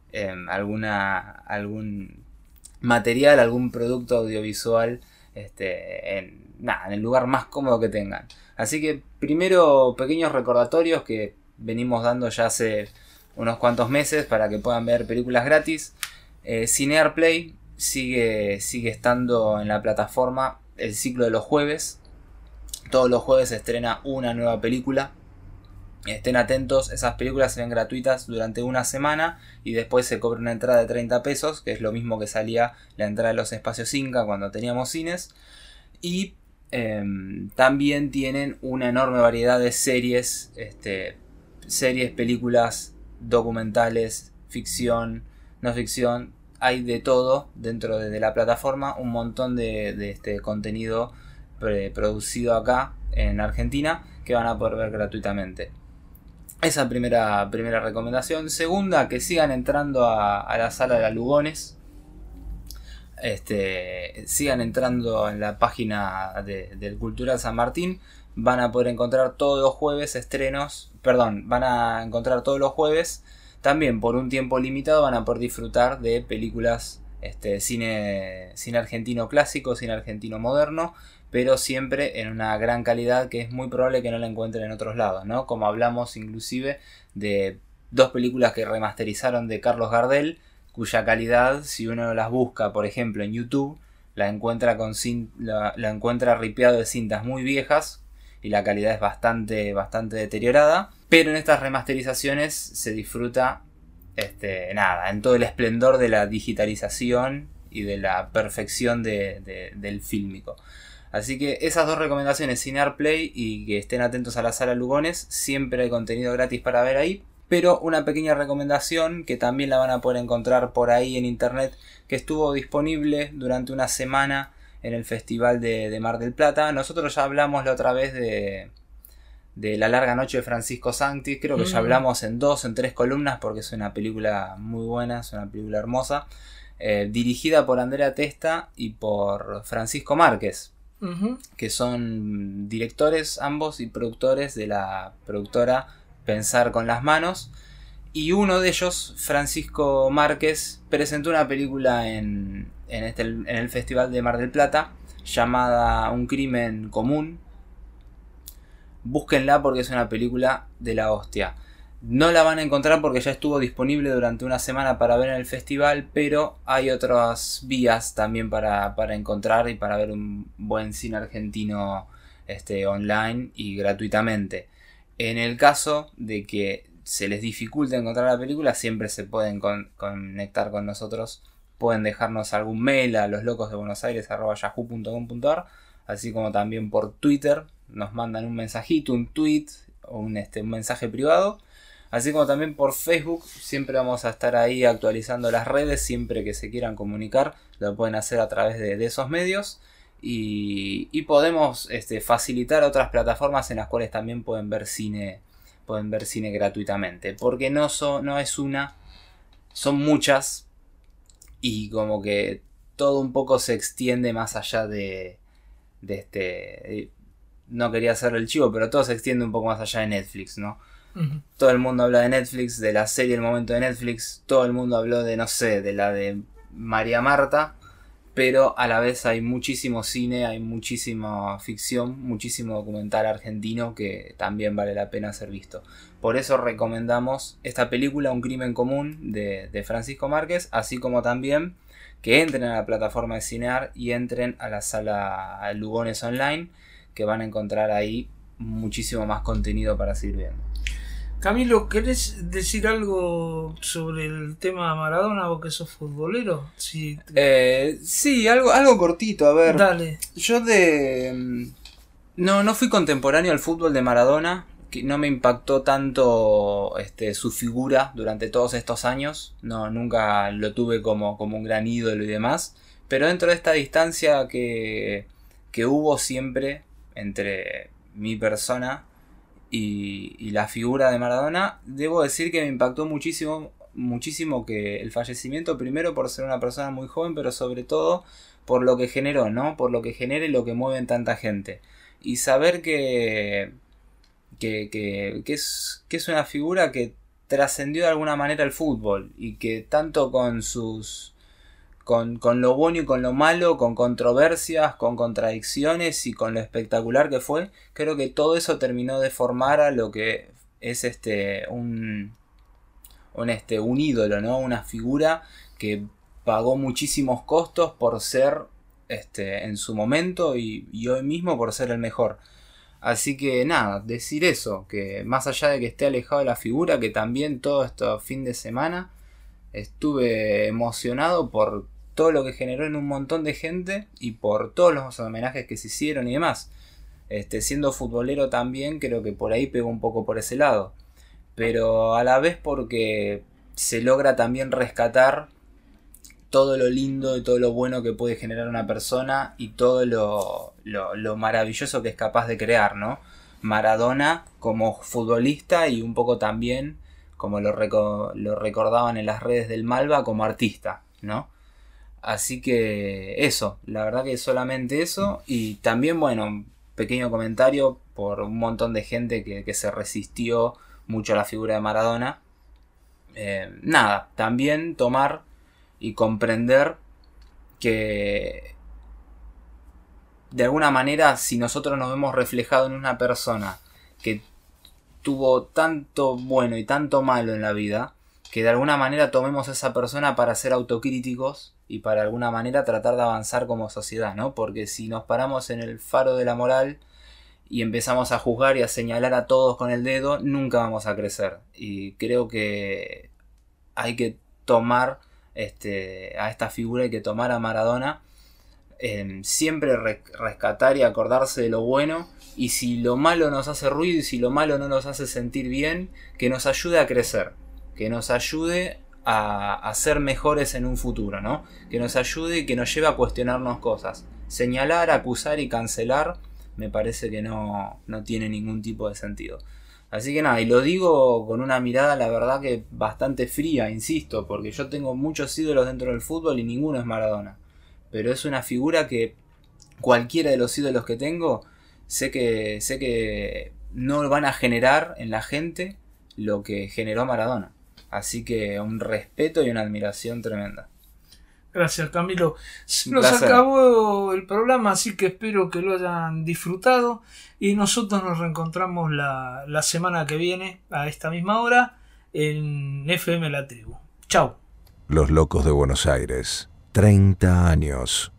algún material, algún producto audiovisual, en el lugar más cómodo que tengan. Así que primero pequeños recordatorios que venimos dando ya hace unos cuantos meses para que puedan ver películas gratis. Cinear Play sigue estando en la plataforma el ciclo de los jueves. Todos los jueves se estrena una nueva película. Estén atentos, esas películas se ven gratuitas durante una semana y después se cobra una entrada de 30 pesos, que es lo mismo que salía la entrada de los espacios Inca cuando teníamos cines. Y también tienen una enorme variedad de series, películas, documentales, ficción, no ficción. Hay de todo dentro de la plataforma, un montón de contenido producido acá en Argentina que van a poder ver gratuitamente. Esa primera recomendación. Segunda, que sigan entrando a la sala de la Lugones. Sigan entrando en la página del Cultural San Martín. Van a poder encontrar todos los jueves van a encontrar todos los jueves. También por un tiempo limitado van a poder disfrutar de películas, cine argentino clásico, cine argentino moderno, pero siempre en una gran calidad que es muy probable que no la encuentren en otros lados, ¿no? Como hablamos inclusive de 2 películas que remasterizaron de Carlos Gardel, cuya calidad, si uno las busca, por ejemplo, en YouTube, la encuentra ripeado de cintas muy viejas y la calidad es bastante deteriorada. Pero en estas remasterizaciones se disfruta en todo el esplendor de la digitalización y de la perfección del fílmico. Así que esas 2 recomendaciones, Cinear Play y que estén atentos a la sala Lugones. Siempre hay contenido gratis para ver ahí. Pero una pequeña recomendación que también la van a poder encontrar por ahí en internet, que estuvo disponible durante una semana en el Festival de Mar del Plata. Nosotros ya hablamos la otra vez de La larga noche de Francisco Sanctis. Creo que ya hablamos en 3 columnas porque es una película muy buena, es una película hermosa. Dirigida por Andrea Testa y por Francisco Márquez, que son directores ambos y productores de la productora Pensar con las Manos. Y uno de ellos, Francisco Márquez, presentó una película en el Festival de Mar del Plata llamada Un crimen común. Búsquenla porque es una película de la hostia. No la van a encontrar porque ya estuvo disponible durante una semana para ver en el festival, pero hay otras vías también para encontrar y para ver un buen cine argentino online y gratuitamente. En el caso de que se les dificulte encontrar la película, siempre se pueden conectar con nosotros. Pueden dejarnos algún mail a loslocosdebuenosaires@yahoo.com.ar, así como también por Twitter. Nos mandan un mensajito, un tweet o un mensaje privado. Así como también por Facebook. Siempre vamos a estar ahí actualizando las redes. Siempre que se quieran comunicar, lo pueden hacer a través de esos medios. Y podemos facilitar otras plataformas en las cuales también pueden ver cine gratuitamente. Porque no es una, son muchas. Y como que todo un poco se extiende más allá de no quería hacer el chivo, pero todo se extiende un poco más allá de Netflix, ¿no? Todo el mundo habla de Netflix, de la serie El Momento de Netflix. Todo el mundo habló de, no sé, de la de María Marta. Pero a la vez hay muchísimo cine, hay muchísima ficción, muchísimo documental argentino que también vale la pena ser visto. Por eso recomendamos esta película, Un crimen común, de Francisco Márquez, así como también que entren a la plataforma de Cinear y entren a la sala Lugones Online, que van a encontrar ahí muchísimo más contenido para seguir viendo. Camilo, ¿querés decir algo sobre el tema Maradona, vos que sos futbolero? Sí, algo cortito, a ver. Dale. Yo no fui contemporáneo al fútbol de Maradona, que no me impactó tanto su figura durante todos estos años. No, nunca lo tuve como un gran ídolo y demás. Pero dentro de esta distancia que hubo siempre entre mi persona y la figura de Maradona, debo decir que me impactó muchísimo que el fallecimiento, primero por ser una persona muy joven, pero sobre todo por lo que generó, ¿no? Por lo que genera y lo que mueve en tanta gente. Y saber que es una figura que trascendió de alguna manera el fútbol y que tanto con lo bueno y con lo malo, con controversias, con contradicciones y con lo espectacular que fue, creo que todo eso terminó de formar a lo que es un ídolo, ¿no? Una figura que pagó muchísimos costos por ser en su momento y hoy mismo por ser el mejor. Así que nada, decir eso, que más allá de que esté alejado de la figura, que también todo este fin de semana estuve emocionado por todo lo que generó en un montón de gente y por todos los homenajes que se hicieron y demás. Siendo futbolero también, creo que por ahí pegó un poco por ese lado. Pero a la vez porque se logra también rescatar todo lo lindo y todo lo bueno que puede generar una persona y todo lo maravilloso que es capaz de crear, ¿no? Maradona como futbolista y un poco también, como lo recordaban en las redes del Malva, como artista, ¿no? Así que eso, la verdad que solamente eso. Y también, bueno, un pequeño comentario por un montón de gente que se resistió mucho a la figura de Maradona. Nada, también tomar y comprender que de alguna manera, si nosotros nos vemos reflejados en una persona que tuvo tanto bueno y tanto malo en la vida, que de alguna manera tomemos a esa persona para ser autocríticos y para de alguna manera tratar de avanzar como sociedad, ¿no? Porque si nos paramos en el faro de la moral y empezamos a juzgar y a señalar a todos con el dedo, nunca vamos a crecer. Y creo que hay que tomar a esta figura, hay que tomar a Maradona, siempre rescatar y acordarse de lo bueno, y si lo malo nos hace ruido y si lo malo no nos hace sentir bien, que nos ayude a crecer, que nos ayude a ser mejores en un futuro, ¿no? Que nos ayude y que nos lleve a cuestionarnos cosas. Señalar, acusar y cancelar me parece que no tiene ningún tipo de sentido. Así que nada, y lo digo con una mirada, la verdad que bastante fría, insisto, porque yo tengo muchos ídolos dentro del fútbol y ninguno es Maradona. Pero es una figura que cualquiera de los ídolos que tengo, sé que no van a generar en la gente lo que generó Maradona. Así que un respeto y una admiración tremenda. Gracias, Camilo. Se nos acabó el programa, así que espero que lo hayan disfrutado. Y nosotros nos reencontramos la semana que viene a esta misma hora en FM La Tribu. Chau. Los Locos de Buenos Aires. 30 años.